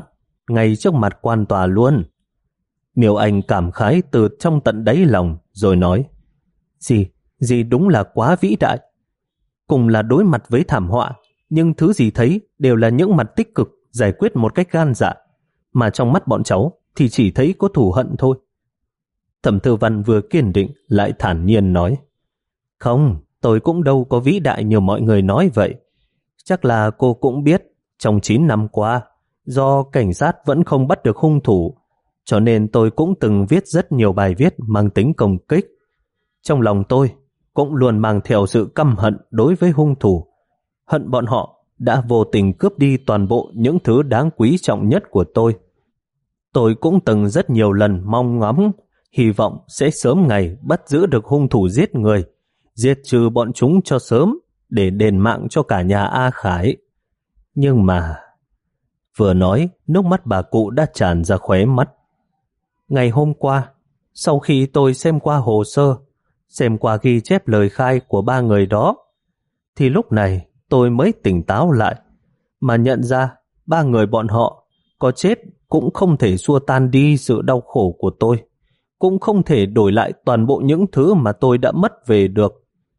ngay trước mặt quan tòa luôn. Miêu Anh cảm khái từ trong tận đáy lòng rồi nói, Dì, dì đúng là quá vĩ đại. Cùng là đối mặt với thảm họa, nhưng thứ dì thấy đều là những mặt tích cực, giải quyết một cách gan dạ, mà trong mắt bọn cháu thì chỉ thấy có thù hận thôi. Thẩm Thư Văn vừa kiên định lại thản nhiên nói, không, tôi cũng đâu có vĩ đại như mọi người nói vậy. Chắc là cô cũng biết, trong chín năm qua, do cảnh sát vẫn không bắt được hung thủ, cho nên tôi cũng từng viết rất nhiều bài viết mang tính công kích. Trong lòng tôi cũng luôn mang theo sự căm hận đối với hung thủ, hận bọn họ đã vô tình cướp đi toàn bộ những thứ đáng quý trọng nhất của tôi. Tôi cũng từng rất nhiều lần mong ngóng, hy vọng sẽ sớm ngày bắt giữ được hung thủ giết người, diệt trừ bọn chúng cho sớm để đền mạng cho cả nhà A Khải. Nhưng mà... Vừa nói, nước mắt bà cụ đã tràn ra khóe mắt. Ngày hôm qua, sau khi tôi xem qua hồ sơ, xem qua ghi chép lời khai của ba người đó, thì lúc này tôi mới tỉnh táo lại, mà nhận ra ba người bọn họ có chết cũng không thể xua tan đi sự đau khổ của tôi, cũng không thể đổi lại toàn bộ những thứ mà tôi đã mất về được.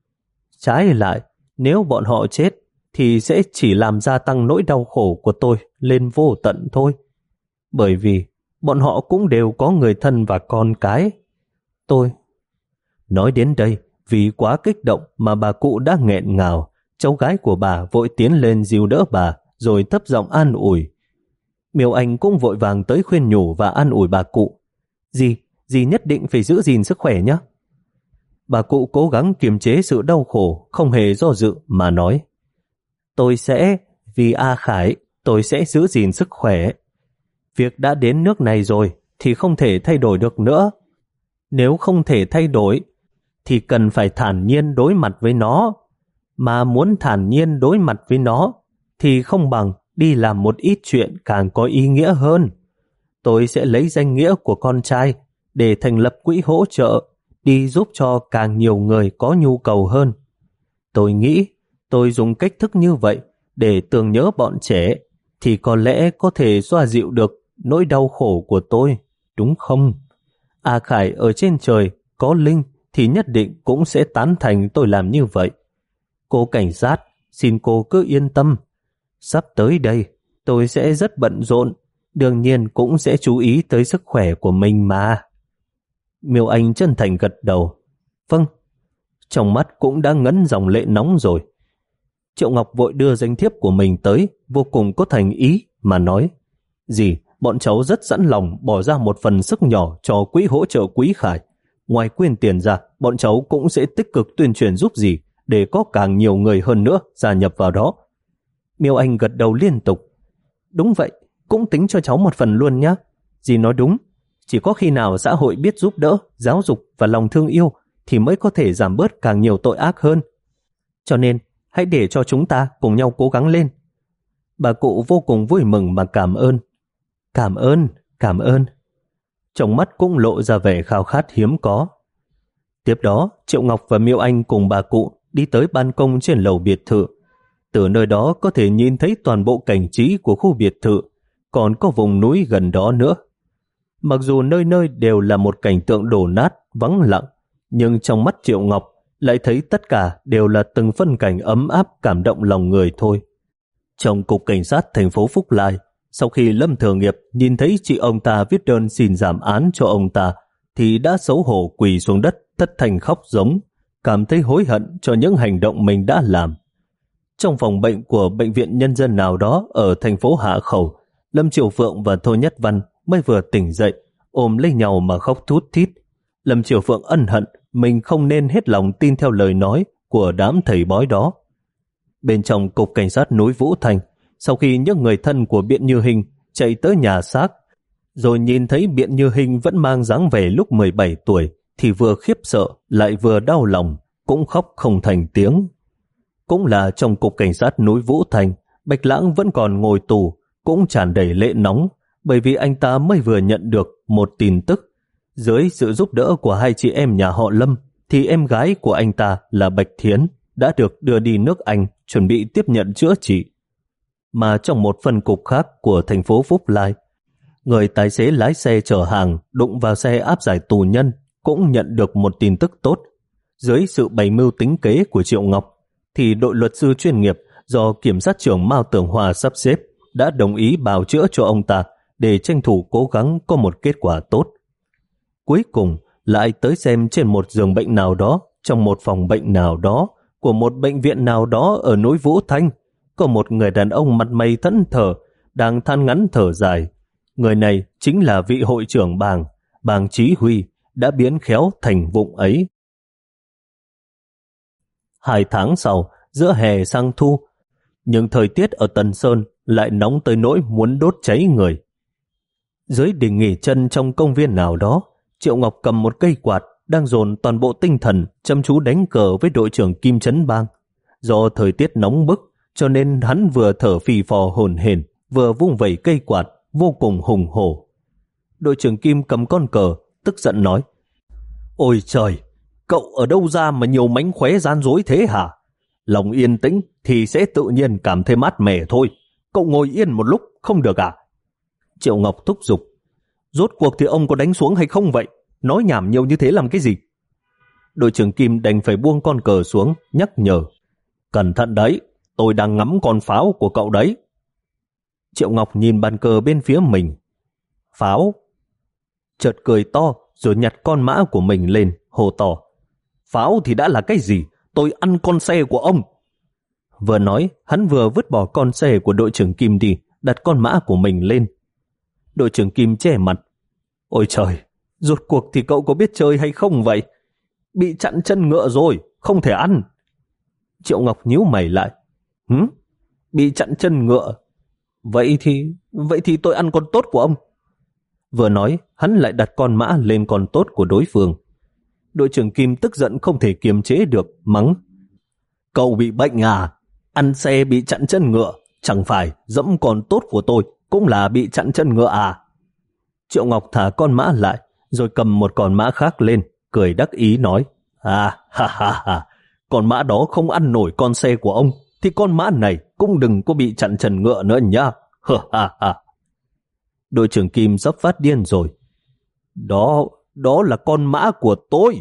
Trái lại, nếu bọn họ chết, thì sẽ chỉ làm gia tăng nỗi đau khổ của tôi lên vô tận thôi. Bởi vì bọn họ cũng đều có người thân và con cái. Tôi... Nói đến đây, vì quá kích động mà bà cụ đã nghẹn ngào, cháu gái của bà vội tiến lên dìu đỡ bà, rồi thấp giọng an ủi. Miêu Anh cũng vội vàng tới khuyên nhủ và an ủi bà cụ. Dì, dì nhất định phải giữ gìn sức khỏe nhé. Bà cụ cố gắng kiềm chế sự đau khổ, không hề do dự mà nói. Tôi sẽ, vì A Khải, tôi sẽ giữ gìn sức khỏe. Việc đã đến nước này rồi thì không thể thay đổi được nữa. Nếu không thể thay đổi, thì cần phải thản nhiên đối mặt với nó. Mà muốn thản nhiên đối mặt với nó, thì không bằng đi làm một ít chuyện càng có ý nghĩa hơn. Tôi sẽ lấy danh nghĩa của con trai để thành lập quỹ hỗ trợ, đi giúp cho càng nhiều người có nhu cầu hơn. Tôi nghĩ tôi dùng cách thức như vậy để tưởng nhớ bọn trẻ thì có lẽ có thể xoa dịu được nỗi đau khổ của tôi, đúng không? A Khải ở trên trời có linh thì nhất định cũng sẽ tán thành tôi làm như vậy. Cô cảnh sát, xin cô cứ yên tâm. Sắp tới đây, tôi sẽ rất bận rộn, đương nhiên cũng sẽ chú ý tới sức khỏe của mình mà. Miêu Anh chân thành gật đầu. Vâng. Trong mắt cũng đã ngấn dòng lệ nóng rồi. Triệu Ngọc vội đưa danh thiếp của mình tới, vô cùng có thành ý mà nói. Dì, bọn cháu rất sẵn lòng bỏ ra một phần sức nhỏ cho quỹ hỗ trợ Quý Khải. Ngoài quyên tiền ra, bọn cháu cũng sẽ tích cực tuyên truyền giúp dì để có càng nhiều người hơn nữa gia nhập vào đó. Miêu Anh gật đầu liên tục. Đúng vậy, cũng tính cho cháu một phần luôn nhé. Dì nói đúng, chỉ có khi nào xã hội biết giúp đỡ, giáo dục và lòng thương yêu thì mới có thể giảm bớt càng nhiều tội ác hơn. Cho nên, hãy để cho chúng ta cùng nhau cố gắng lên. Bà cụ vô cùng vui mừng mà cảm ơn. Cảm ơn, cảm ơn. Trong mắt cũng lộ ra vẻ khao khát hiếm có. Tiếp đó, Triệu Ngọc và Miêu Anh cùng bà cụ đi tới ban công trên lầu biệt thự. Từ nơi đó có thể nhìn thấy toàn bộ cảnh trí của khu biệt thự, còn có vùng núi gần đó nữa. Mặc dù nơi nơi đều là một cảnh tượng đổ nát, vắng lặng, nhưng trong mắt Triệu Ngọc lại thấy tất cả đều là từng phân cảnh ấm áp cảm động lòng người thôi. Trong cục cảnh sát thành phố Phúc Lai, sau khi Lâm Thừa Nghiệp nhìn thấy chị ông ta viết đơn xin giảm án cho ông ta, thì đã xấu hổ quỳ xuống đất thất thanh khóc giống, cảm thấy hối hận cho những hành động mình đã làm. Trong phòng bệnh của bệnh viện nhân dân nào đó ở thành phố Hạ Khẩu, Lâm Triều Phượng và Thôi Nhất Văn mới vừa tỉnh dậy, ôm lấy nhau mà khóc thút thít. Lâm Triều Phượng ân hận mình không nên hết lòng tin theo lời nói của đám thầy bói đó. Bên trong cục cảnh sát núi Vũ Thành, sau khi những người thân của Biện Như Hình chạy tới nhà xác, rồi nhìn thấy Biện Như Hình vẫn mang dáng vẻ lúc mười bảy tuổi, thì vừa khiếp sợ lại vừa đau lòng, cũng khóc không thành tiếng. Cũng là trong cục cảnh sát núi Vũ Thành, Bạch Lãng vẫn còn ngồi tù, cũng tràn đầy lệ nóng, bởi vì anh ta mới vừa nhận được một tin tức. Dưới sự giúp đỡ của hai chị em nhà họ Lâm, thì em gái của anh ta là Bạch Thiến đã được đưa đi nước Anh chuẩn bị tiếp nhận chữa trị. Mà trong một phân cục khác của thành phố Phúc Lai, Người tài xế lái xe chở hàng đụng vào xe áp giải tù nhân cũng nhận được một tin tức tốt. Dưới sự bày mưu tính kế của Triệu Ngọc, thì đội luật sư chuyên nghiệp do kiểm sát trưởng Mao Tường Hòa sắp xếp đã đồng ý bào chữa cho ông ta để tranh thủ cố gắng có một kết quả tốt. Cuối cùng lại tới xem trên một giường bệnh nào đó, trong một phòng bệnh nào đó, của một bệnh viện nào đó ở núi Vũ Thanh, có một người đàn ông mặt mày thẫn thờ, đang than ngắn thở dài. Người này chính là vị hội trưởng Bàng, Bàng Chí Huy, đã biến khéo thành vụng ấy. Hai tháng sau, giữa hè sang thu, nhưng thời tiết ở Tần Sơn lại nóng tới nỗi muốn đốt cháy người. Dưới đỉnh nghỉ chân trong công viên nào đó, Triệu Ngọc cầm một cây quạt, đang dồn toàn bộ tinh thần chăm chú đánh cờ với đội trưởng Kim Trấn Bang. Do thời tiết nóng bức, cho nên hắn vừa thở phì phò hổn hển, vừa vung vẩy cây quạt, vô cùng hùng hổ. Đội trưởng Kim cầm con cờ, tức giận nói: Ôi trời, cậu ở đâu ra mà nhiều mánh khóe gian dối thế hả? Lòng yên tĩnh thì sẽ tự nhiên cảm thấy mát mẻ thôi. Cậu ngồi yên một lúc không được à? Triệu Ngọc thúc giục: Rốt cuộc thì ông có đánh xuống hay không vậy? Nói nhảm nhiều như thế làm cái gì? Đội trưởng Kim đành phải buông con cờ xuống, nhắc nhở: Cẩn thận đấy, tôi đang ngắm con pháo của cậu đấy. Triệu Ngọc nhìn bàn cờ bên phía mình. Pháo? Chợt cười to rồi nhặt con mã của mình lên, hô to: Pháo thì đã là cái gì? Tôi ăn con xe của ông. Vừa nói, hắn vừa vứt bỏ con xe của đội trưởng Kim đi, đặt con mã của mình lên. Đội trưởng Kim che mặt: Ôi trời, rốt cuộc thì cậu có biết chơi hay không vậy? Bị chặn chân ngựa rồi, không thể ăn. Triệu Ngọc nhíu mày lại: Hứ? Bị chặn chân ngựa? Vậy thì, vậy thì tôi ăn con tốt của ông. Vừa nói, hắn lại đặt con mã lên con tốt của đối phương. Đội trưởng Kim tức giận không thể kiềm chế được, mắng: Cậu bị bệnh à? Ăn xe bị chặn chân ngựa, chẳng phải dẫm con tốt của tôi cũng là bị chặn chân ngựa à? Triệu Ngọc thả con mã lại, rồi cầm một con mã khác lên, cười đắc ý nói: À, ha ha ha, con mã đó không ăn nổi con xe của ông, thì con mã này cũng đừng có bị chặn chân ngựa nữa nhá. Ha ha ha. Đội trưởng Kim sắp phát điên rồi. Đó, đó là con mã của tôi.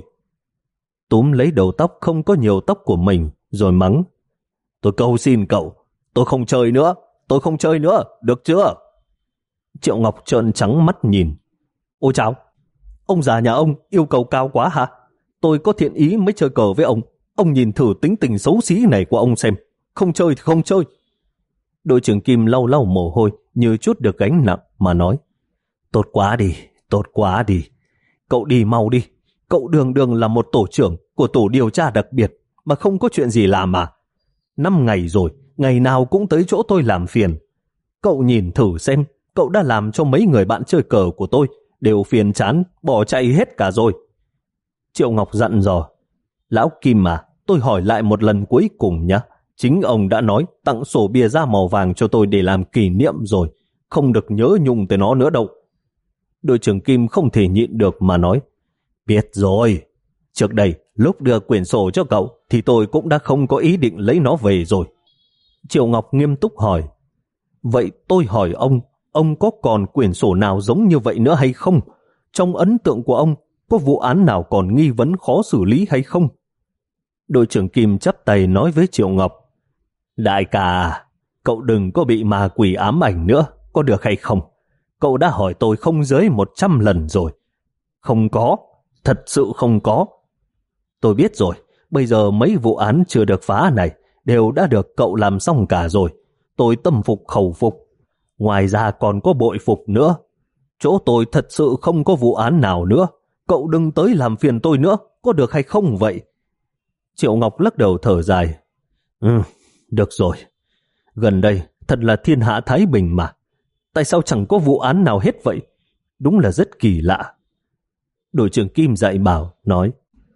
Túm lấy đầu tóc không có nhiều tóc của mình, rồi mắng: Tôi cầu xin cậu, tôi không chơi nữa, tôi không chơi nữa, được chưa? Triệu Ngọc trợn trắng mắt nhìn. Ôi chào, ông già nhà ông yêu cầu cao quá hả? Tôi có thiện ý mới chơi cờ với ông. Ông nhìn thử tính tình xấu xí này của ông xem. Không chơi thì không chơi. Đội trưởng Kim lau lau mồ hôi như chút được gánh nặng mà nói: Tốt quá đi, tốt quá đi. Cậu đi mau đi. Cậu đường đường là một tổ trưởng của tổ điều tra đặc biệt mà không có chuyện gì làm à? Năm ngày rồi, ngày nào cũng tới chỗ tôi làm phiền. Cậu nhìn thử xem, cậu đã làm cho mấy người bạn chơi cờ của tôi đều phiền chán, bỏ chạy hết cả rồi. Triệu Ngọc dặn dò: Lão Kim à, tôi hỏi lại một lần cuối cùng nhé. Chính ông đã nói tặng sổ bìa da màu vàng cho tôi để làm kỷ niệm rồi, không được nhớ nhung tới nó nữa đâu. Đội trưởng Kim không thể nhịn được mà nói: Biết rồi. Trước đây, lúc đưa quyển sổ cho cậu thì tôi cũng đã không có ý định lấy nó về rồi. Triệu Ngọc nghiêm túc hỏi: Vậy tôi hỏi ông, ông có còn quyển sổ nào giống như vậy nữa hay không? Trong ấn tượng của ông, có vụ án nào còn nghi vấn khó xử lý hay không? Đội trưởng Kim chắp tay nói với Triệu Ngọc: Đại ca, cậu đừng có bị ma quỷ ám ảnh nữa, có được hay không? Cậu đã hỏi tôi không dưới một trăm lần rồi. Không có, thật sự không có. Tôi biết rồi, bây giờ mấy vụ án chưa được phá này đều đã được cậu làm xong cả rồi. Tôi tâm phục khẩu phục. Ngoài ra còn có bội phục nữa. Chỗ tôi thật sự không có vụ án nào nữa. Cậu đừng tới làm phiền tôi nữa, có được hay không vậy? Triệu Ngọc lắc đầu thở dài: Ừ, được rồi. Gần đây thật là thiên hạ thái bình mà. Tại sao chẳng có vụ án nào hết vậy? Đúng là rất kỳ lạ. Đội trưởng Kim dạy bảo, nói: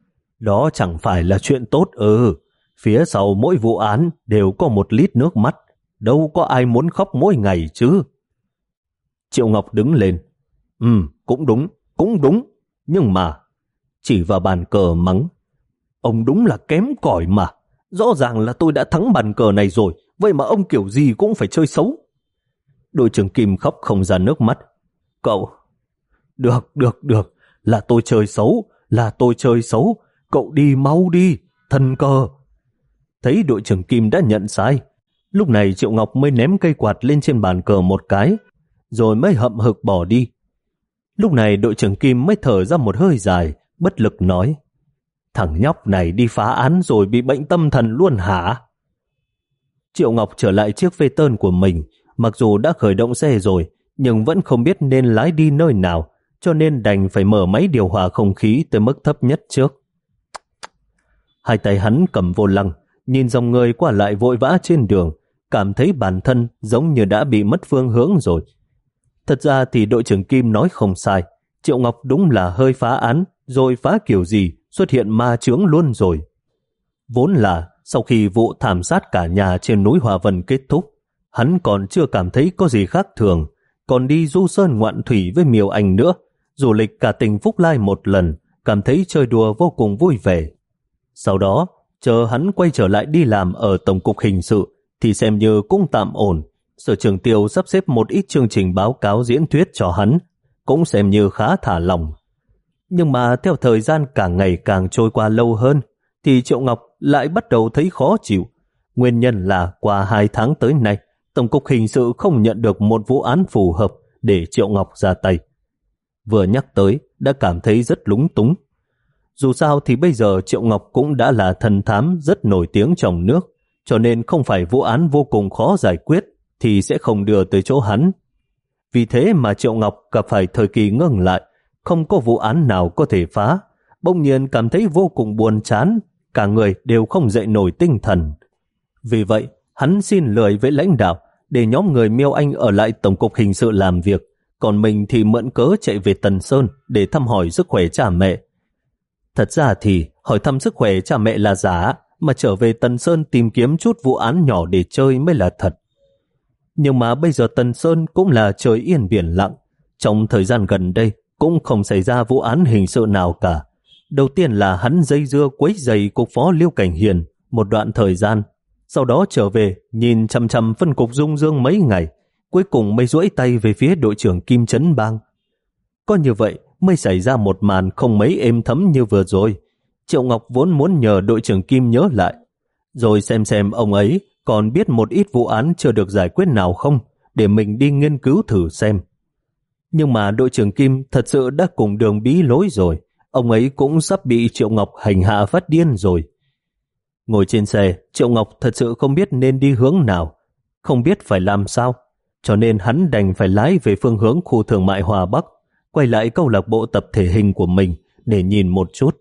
Đó chẳng phải là chuyện tốt ư? Phía sau mỗi vụ án đều có một lít nước mắt. Đâu có ai muốn khóc mỗi ngày chứ. Triệu Ngọc đứng lên: Ừ, cũng đúng, cũng đúng. Nhưng mà... Chỉ vào bàn cờ mắng: Ông đúng là kém cỏi mà. Rõ ràng là tôi đã thắng bàn cờ này rồi, vậy mà ông kiểu gì cũng phải chơi xấu. Đội trưởng Kim khóc không ra nước mắt: Cậu... Được, được, được, là tôi chơi xấu, là tôi chơi xấu, cậu đi mau đi, thần cờ. Thấy đội trưởng Kim đã nhận sai, lúc này Triệu Ngọc mới ném cây quạt lên trên bàn cờ một cái, rồi mới hậm hực bỏ đi. Lúc này đội trưởng Kim mới thở ra một hơi dài, bất lực nói, thằng nhóc này đi phá án rồi bị bệnh tâm thần luôn hả? Triệu Ngọc trở lại chiếc phê tơn của mình, mặc dù đã khởi động xe rồi, nhưng vẫn không biết nên lái đi nơi nào, cho nên đành phải mở máy điều hòa không khí tới mức thấp nhất trước. Hai tay hắn cầm vô lăng, nhìn dòng người qua lại vội vã trên đường, cảm thấy bản thân giống như đã bị mất phương hướng rồi. Thật ra thì đội trưởng Kim nói không sai, Triệu Ngọc đúng là hơi phá án, rồi phá kiểu gì xuất hiện ma chướng luôn rồi. Vốn là sau khi vụ thảm sát cả nhà trên núi Hòa Vân kết thúc, hắn còn chưa cảm thấy có gì khác thường, còn đi du sơn ngoạn thủy với Miêu Anh nữa, du lịch cả tỉnh Phúc Lai một lần, cảm thấy chơi đùa vô cùng vui vẻ. Sau đó, chờ hắn quay trở lại đi làm ở Tổng cục Hình sự, thì xem như cũng tạm ổn. Sở trưởng Tiêu sắp xếp một ít chương trình báo cáo diễn thuyết cho hắn, cũng xem như khá thả lòng. Nhưng mà theo thời gian càng ngày càng trôi qua lâu hơn, thì Triệu Ngọc lại bắt đầu thấy khó chịu. Nguyên nhân là qua hai tháng tới nay, Tổng cục Hình sự không nhận được một vụ án phù hợp để Triệu Ngọc ra tay. Vừa nhắc tới, đã cảm thấy rất lúng túng. Dù sao thì bây giờ Triệu Ngọc cũng đã là thần thám rất nổi tiếng trong nước, cho nên không phải vụ án vô cùng khó giải quyết thì sẽ không đưa tới chỗ hắn. Vì thế mà Triệu Ngọc gặp phải thời kỳ ngưng lại, không có vụ án nào có thể phá, bỗng nhiên cảm thấy vô cùng buồn chán, cả người đều không dậy nổi tinh thần. Vì vậy, hắn xin lười với lãnh đạo để nhóm người Miêu Anh ở lại Tổng cục Hình sự làm việc, còn mình thì mượn cớ chạy về Tần Sơn để thăm hỏi sức khỏe cha mẹ. Thật ra thì hỏi thăm sức khỏe cha mẹ là giả, mà trở về Tần Sơn tìm kiếm chút vụ án nhỏ để chơi mới là thật. Nhưng mà bây giờ Tần Sơn cũng là trời yên biển lặng, trong thời gian gần đây cũng không xảy ra vụ án hình sự nào cả. Đầu tiên là hắn dây dưa quấy rầy cục phó Liêu Cảnh Hiền một đoạn thời gian, sau đó trở về nhìn chằm chằm phân cục Dung Dương mấy ngày, cuối cùng mới duỗi tay về phía đội trưởng Kim Trấn Bang. Có như vậy mới xảy ra một màn không mấy êm thấm như vừa rồi. Triệu Ngọc vốn muốn nhờ đội trưởng Kim nhớ lại, rồi xem xem ông ấy còn biết một ít vụ án chưa được giải quyết nào không, để mình đi nghiên cứu thử xem. Nhưng mà đội trưởng Kim thật sự đã cùng đường bí lối rồi, ông ấy cũng sắp bị Triệu Ngọc hành hạ phát điên rồi. Ngồi trên xe, Triệu Ngọc thật sự không biết nên đi hướng nào, không biết phải làm sao, cho nên hắn đành phải lái về phương hướng khu thương mại Hòa Bắc, quay lại câu lạc bộ tập thể hình của mình để nhìn một chút.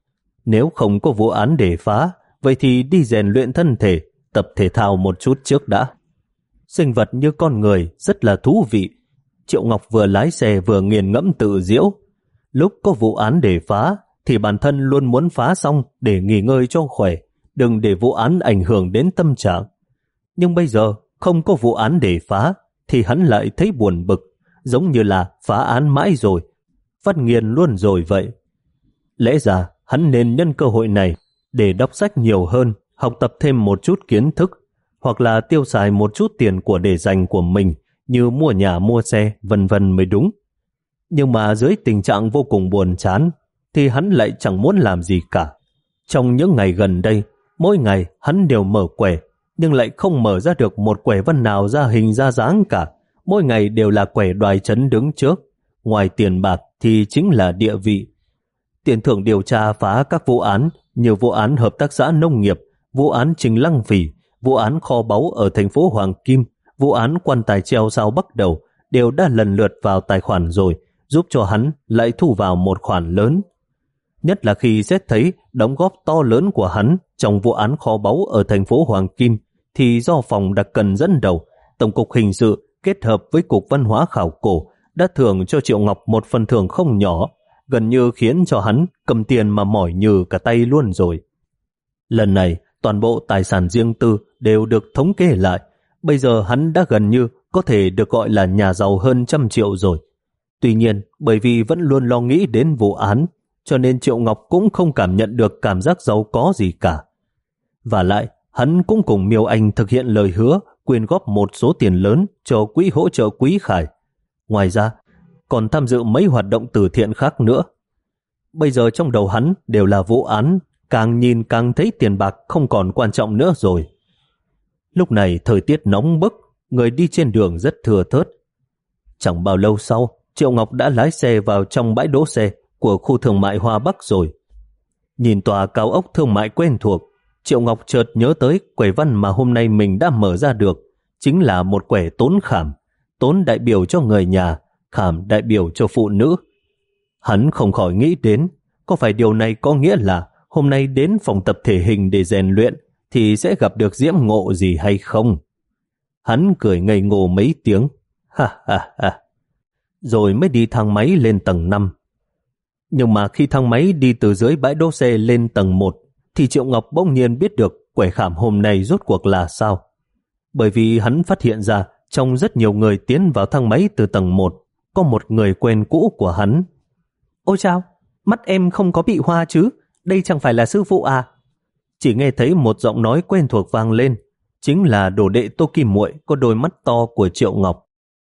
Nếu không có vụ án để phá, vậy thì đi rèn luyện thân thể, tập thể thao một chút trước đã. Sinh vật như con người rất là thú vị. Triệu Ngọc vừa lái xe vừa nghiền ngẫm tự diễu. Lúc có vụ án để phá, thì bản thân luôn muốn phá xong để nghỉ ngơi cho khỏe, đừng để vụ án ảnh hưởng đến tâm trạng. Nhưng bây giờ không có vụ án để phá, thì hắn lại thấy buồn bực, giống như là phá án mãi rồi, phát nghiền luôn rồi vậy. Lẽ ra hắn nên nhân cơ hội này để đọc sách nhiều hơn, học tập thêm một chút kiến thức, hoặc là tiêu xài một chút tiền của để dành của mình, như mua nhà mua xe vân vân mới đúng. Nhưng mà dưới tình trạng vô cùng buồn chán, thì hắn lại chẳng muốn làm gì cả. Trong những ngày gần đây, mỗi ngày hắn đều mở quẻ, nhưng lại không mở ra được một quẻ văn nào ra hình ra dáng cả. Mỗi ngày đều là quẻ đoài trấn đứng trước. Ngoài tiền bạc thì chính là địa vị. Tiền thưởng điều tra phá các vụ án như vụ án hợp tác xã nông nghiệp, vụ án Trình Lăng Phỉ, vụ án kho báu ở thành phố Hoàng Kim, vụ án quan tài treo sao Bắc Đầu đều đã lần lượt vào tài khoản rồi, giúp cho hắn lại thu vào một khoản lớn. Nhất là khi xét thấy đóng góp to lớn của hắn trong vụ án kho báu ở thành phố Hoàng Kim, thì do phòng đặc cần dẫn đầu, Tổng cục Hình sự kết hợp với Cục Văn hóa Khảo cổ đã thưởng cho Triệu Ngọc một phần thưởng không nhỏ, gần như khiến cho hắn cầm tiền mà mỏi nhừ cả tay luôn rồi. Lần này, toàn bộ tài sản riêng tư đều được thống kê lại. Bây giờ hắn đã gần như có thể được gọi là nhà giàu hơn trăm triệu rồi. Tuy nhiên, bởi vì vẫn luôn lo nghĩ đến vụ án, cho nên Triệu Ngọc cũng không cảm nhận được cảm giác giàu có gì cả. Và lại, hắn cũng cùng Miêu Anh thực hiện lời hứa quyên góp một số tiền lớn cho quỹ hỗ trợ Quý Khải. Ngoài ra, còn tham dự mấy hoạt động từ thiện khác nữa. Bây giờ trong đầu hắn đều là vụ án, càng nhìn càng thấy tiền bạc không còn quan trọng nữa rồi. Lúc này thời tiết nóng bức, người đi trên đường rất thưa thớt. Chẳng bao lâu sau, Triệu Ngọc đã lái xe vào trong bãi đỗ xe của khu thương mại Hoa Bắc rồi. Nhìn tòa cao ốc thương mại quen thuộc, Triệu Ngọc chợt nhớ tới quẻ văn mà hôm nay mình đã mở ra được, chính là một quẻ Tốn Khảm, Tốn đại biểu cho người nhà, Khảm đại biểu cho phụ nữ. Hắn không khỏi nghĩ đến, có phải điều này có nghĩa là hôm nay đến phòng tập thể hình để rèn luyện thì sẽ gặp được diễm ngộ gì hay không? Hắn cười ngây ngô mấy tiếng, ha ha ha, rồi mới đi thang máy lên tầng năm. Nhưng mà khi thang máy đi từ dưới bãi đỗ xe lên tầng một, thì Triệu Ngọc bỗng nhiên biết được quẻ khảm hôm nay rốt cuộc là sao. Bởi vì hắn phát hiện ra trong rất nhiều người tiến vào thang máy từ tầng một, có một người quen cũ của hắn. Ôi chao, mắt em không có bị hoa chứ, đây chẳng phải là sư phụ à? Chỉ nghe thấy một giọng nói quen thuộc vang lên, chính là đồ đệ Tô Kim Muội có đôi mắt to của Triệu Ngọc.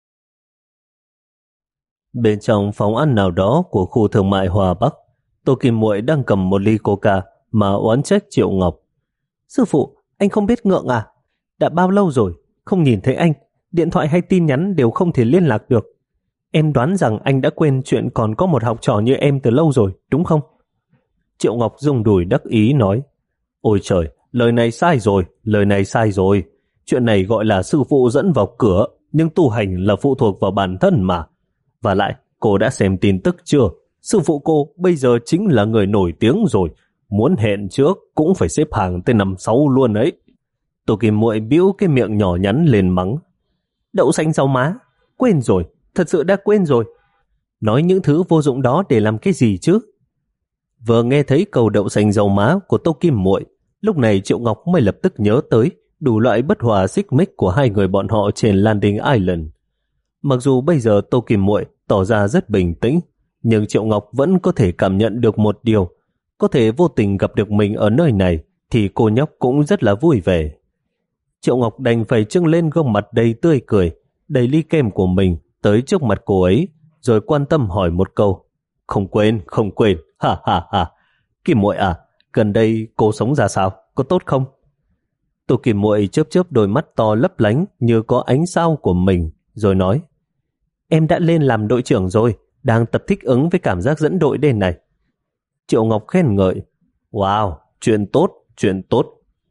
Bên trong phòng ăn nào đó của khu thương mại Hòa Bắc, Tô Kim Muội đang cầm một ly coca mà oán trách Triệu Ngọc. Sư phụ, anh không biết ngượng à? Đã bao lâu rồi, không nhìn thấy anh, điện thoại hay tin nhắn đều không thể liên lạc được. Em đoán rằng anh đã quên chuyện còn có một học trò như em từ lâu rồi, đúng không? Triệu Ngọc rung đùi đắc ý nói, ôi trời, lời này sai rồi, lời này sai rồi. Chuyện này gọi là sư phụ dẫn vào cửa, nhưng tu hành là phụ thuộc vào bản thân mà. Và lại, cô đã xem tin tức chưa? Sư phụ cô bây giờ chính là người nổi tiếng rồi, muốn hẹn trước cũng phải xếp hàng tới năm sáu luôn ấy. Tô Kim Muội bĩu cái miệng nhỏ nhắn lên mắng. Đậu xanh rau má, quên rồi, thật sự đã quên rồi. Nói những thứ vô dụng đó để làm cái gì chứ? Vừa nghe thấy câu đậu xanh rau má của Tô Kim Muội, lúc này Triệu Ngọc mới lập tức nhớ tới đủ loại bất hòa xích mích của hai người bọn họ trên Landing Island. Mặc dù bây giờ Tô Kim Muội tỏ ra rất bình tĩnh, nhưng Triệu Ngọc vẫn có thể cảm nhận được một điều, có thể vô tình gặp được mình ở nơi này thì cô nhóc cũng rất là vui vẻ. Triệu Ngọc đành phải trưng lên gương mặt đầy tươi cười, đầy ly kem của mình tới trước mặt cô ấy, rồi quan tâm hỏi một câu. Không quên, không quên, ha ha ha. Kim Muội à, gần đây cô sống ra sao, có tốt không? Tô Kim Muội chớp chớp đôi mắt to lấp lánh như có ánh sao của mình, rồi nói, em đã lên làm đội trưởng rồi, đang tập thích ứng với cảm giác dẫn đội đây này. Triệu Ngọc khen ngợi, wow, chuyện tốt, chuyện tốt.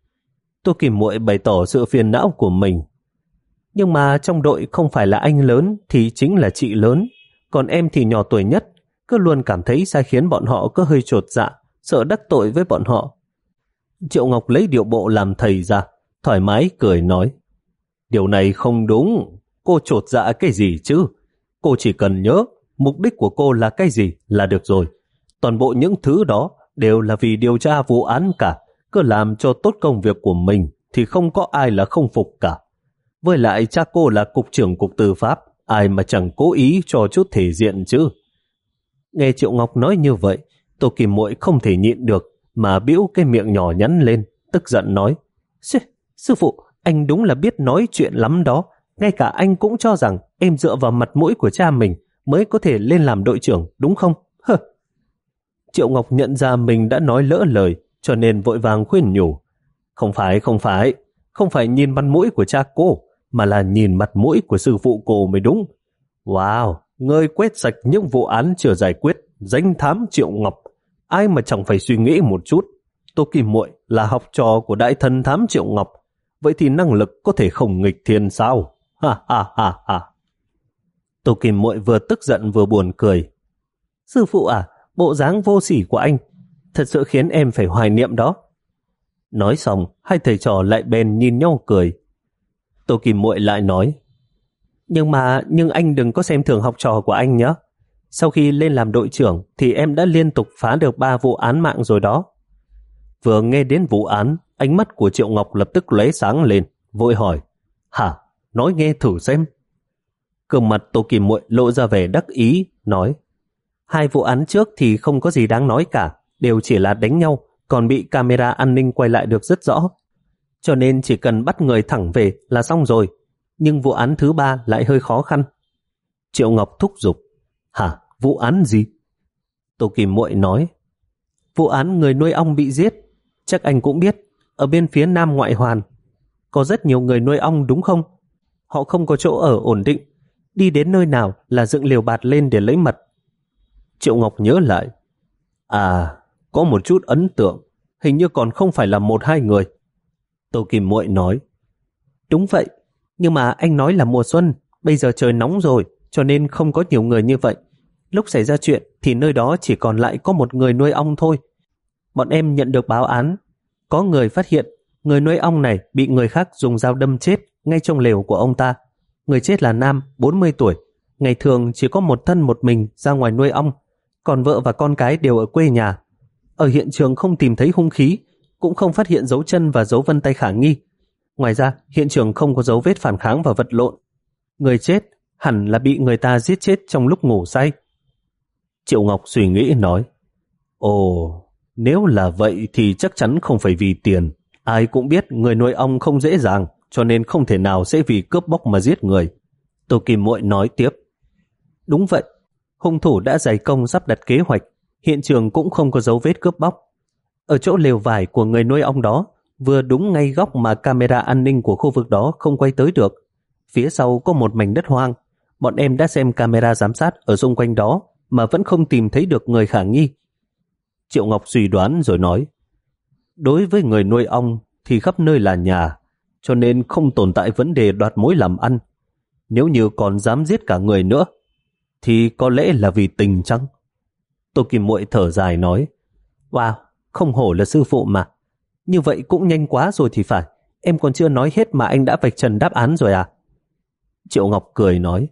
Tô Kim Muội bày tỏ sự phiền não của mình. Nhưng mà trong đội không phải là anh lớn thì chính là chị lớn, còn em thì nhỏ tuổi nhất, cứ luôn cảm thấy sai khiến bọn họ có hơi chột dạ, sợ đắc tội với bọn họ. Triệu Ngọc lấy điệu bộ làm thầy ra, thoải mái cười nói, điều này không đúng, cô chột dạ cái gì chứ? Cô chỉ cần nhớ mục đích của cô là cái gì là được rồi. Toàn bộ những thứ đó đều là vì điều tra vụ án cả, cứ làm cho tốt công việc của mình thì không có ai là không phục cả. Với lại cha cô là cục trưởng cục tư pháp, ai mà chẳng cố ý cho chút thể diện chứ. Nghe Triệu Ngọc nói như vậy, Tô Kim Muội không thể nhịn được mà bĩu cái miệng nhỏ nhắn lên, tức giận nói, sư, sư phụ, anh đúng là biết nói chuyện lắm đó. Ngay cả anh cũng cho rằng em dựa vào mặt mũi của cha mình mới có thể lên làm đội trưởng, đúng không? Hơ. Triệu Ngọc nhận ra mình đã nói lỡ lời, cho nên vội vàng khuyên nhủ. Không phải, không phải, không phải nhìn mặt mũi của cha cô, mà là nhìn mặt mũi của sư phụ cô mới đúng. Wow, ngươi quét sạch những vụ án chưa giải quyết, danh thám Triệu Ngọc. Ai mà chẳng phải suy nghĩ một chút. Tô Kim Muội là học trò của đại thần thám Triệu Ngọc, vậy thì năng lực có thể không nghịch thiên sao? Ha ha ha ha. Tô Kim Muội vừa tức giận vừa buồn cười. Sư phụ à, bộ dáng vô sỉ của anh thật sự khiến em phải hoài niệm đó. Nói xong, hai thầy trò lại bèn nhìn nhau cười. Tô Kim Muội lại nói, nhưng mà nhưng anh đừng có xem thường học trò của anh nhé. Sau khi lên làm đội trưởng thì em đã liên tục phá được ba vụ án mạng rồi đó. Vừa nghe đến vụ án, ánh mắt của Triệu Ngọc lập tức lóe sáng lên, vội hỏi, hả, nói nghe thử xem. Gương mặt Tô Kim Muội lộ ra vẻ đắc ý, nói, hai vụ án trước thì không có gì đáng nói cả, đều chỉ là đánh nhau, còn bị camera an ninh quay lại được rất rõ. Cho nên chỉ cần bắt người thẳng về là xong rồi, nhưng vụ án thứ ba lại hơi khó khăn. Triệu Ngọc thúc giục, Hả? Vụ án gì? Tô Kim Muội nói, vụ án người nuôi ong bị giết. Chắc anh cũng biết, ở bên phía Nam Ngoại Hoàn có rất nhiều người nuôi ong đúng không? Họ không có chỗ ở ổn định, đi đến nơi nào là dựng lều bạt lên để lấy mật. Triệu Ngọc nhớ lại, à, có một chút ấn tượng, hình như còn không phải là một hai người. Tô Kim Muội nói, đúng vậy, nhưng mà anh nói là mùa xuân, bây giờ trời nóng rồi, cho nên không có nhiều người như vậy. Lúc xảy ra chuyện thì nơi đó chỉ còn lại có một người nuôi ong thôi. Bọn em nhận được báo án, có người phát hiện người nuôi ong này bị người khác dùng dao đâm chết ngay trong lều của ông ta. Người chết là nam, bốn mươi tuổi, ngày thường chỉ có một thân một mình ra ngoài nuôi ong, còn vợ và con cái đều ở quê nhà. Ở hiện trường không tìm thấy hung khí, cũng không phát hiện dấu chân và dấu vân tay khả nghi. Ngoài ra, hiện trường không có dấu vết phản kháng và vật lộn. Người chết hẳn là bị người ta giết chết trong lúc ngủ say. Triệu Ngọc suy nghĩ nói, ồ, nếu là vậy thì chắc chắn không phải vì tiền. Ai cũng biết người nuôi ong không dễ dàng, cho nên không thể nào sẽ vì cướp bóc mà giết người. Tô Kim Muội nói tiếp, đúng vậy, hung thủ đã dày công sắp đặt kế hoạch, hiện trường cũng không có dấu vết cướp bóc. Ở chỗ lều vải của người nuôi ong đó, vừa đúng ngay góc mà camera an ninh của khu vực đó không quay tới được. Phía sau có một mảnh đất hoang, bọn em đã xem camera giám sát ở xung quanh đó mà vẫn không tìm thấy được người khả nghi. Triệu Ngọc suy đoán rồi nói, đối với người nuôi ong thì khắp nơi là nhà, cho nên không tồn tại vấn đề đoạt mối làm ăn. Nếu như còn dám giết cả người nữa, thì có lẽ là vì tình chăng? Tô Kim Muội thở dài nói, wow, không hổ là sư phụ mà. Như vậy cũng nhanh quá rồi thì phải, em còn chưa nói hết mà anh đã vạch trần đáp án rồi à? Triệu Ngọc cười nói,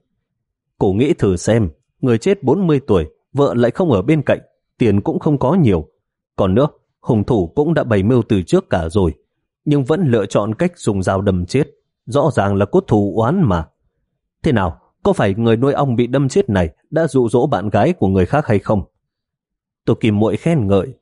cô nghĩ thử xem, người chết bốn mươi tuổi, vợ lại không ở bên cạnh, tiền cũng không có nhiều. Còn nữa, hung thủ cũng đã bày mưu từ trước cả rồi, nhưng vẫn lựa chọn cách dùng dao đâm chết. Rõ ràng là có thù oán mà. Thế nào, có phải người nuôi ong bị đâm chết này đã dụ dỗ bạn gái của người khác hay không? Tô Kim Muội khen ngợi,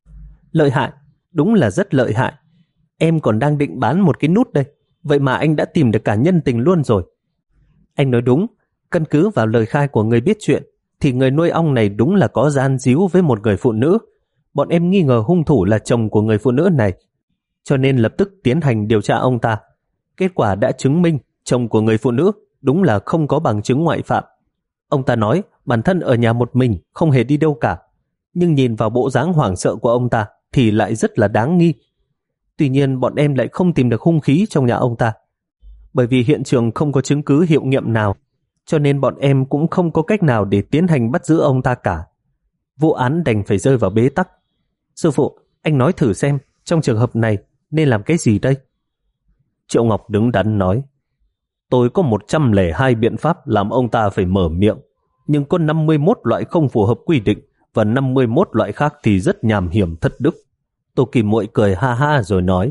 lợi hại, đúng là rất lợi hại. Em còn đang định bán một cái nút đây, vậy mà anh đã tìm được cả nhân tình luôn rồi. Anh nói đúng, căn cứ vào lời khai của người biết chuyện, thì người nuôi ong này đúng là có gian díu với một người phụ nữ. Bọn em nghi ngờ hung thủ là chồng của người phụ nữ này, cho nên lập tức tiến hành điều tra ông ta. Kết quả đã chứng minh chồng của người phụ nữ đúng là không có bằng chứng ngoại phạm. Ông ta nói bản thân ở nhà một mình, không hề đi đâu cả, nhưng nhìn vào bộ dáng hoảng sợ của ông ta thì lại rất là đáng nghi. Tuy nhiên bọn em lại không tìm được hung khí trong nhà ông ta, bởi vì hiện trường không có chứng cứ hiệu nghiệm nào, cho nên bọn em cũng không có cách nào để tiến hành bắt giữ ông ta cả. Vụ án đành phải rơi vào bế tắc. Sư phụ, anh nói thử xem, trong trường hợp này nên làm cái gì đây? Triệu Ngọc đứng đắn nói, tôi có một trăm lẻ hai biện pháp làm ông ta phải mở miệng, nhưng có năm mươi mốt loại không phù hợp quy định và năm mươi mốt loại khác thì rất nham hiểm thất đức. Tô Kim Muội cười ha ha rồi nói,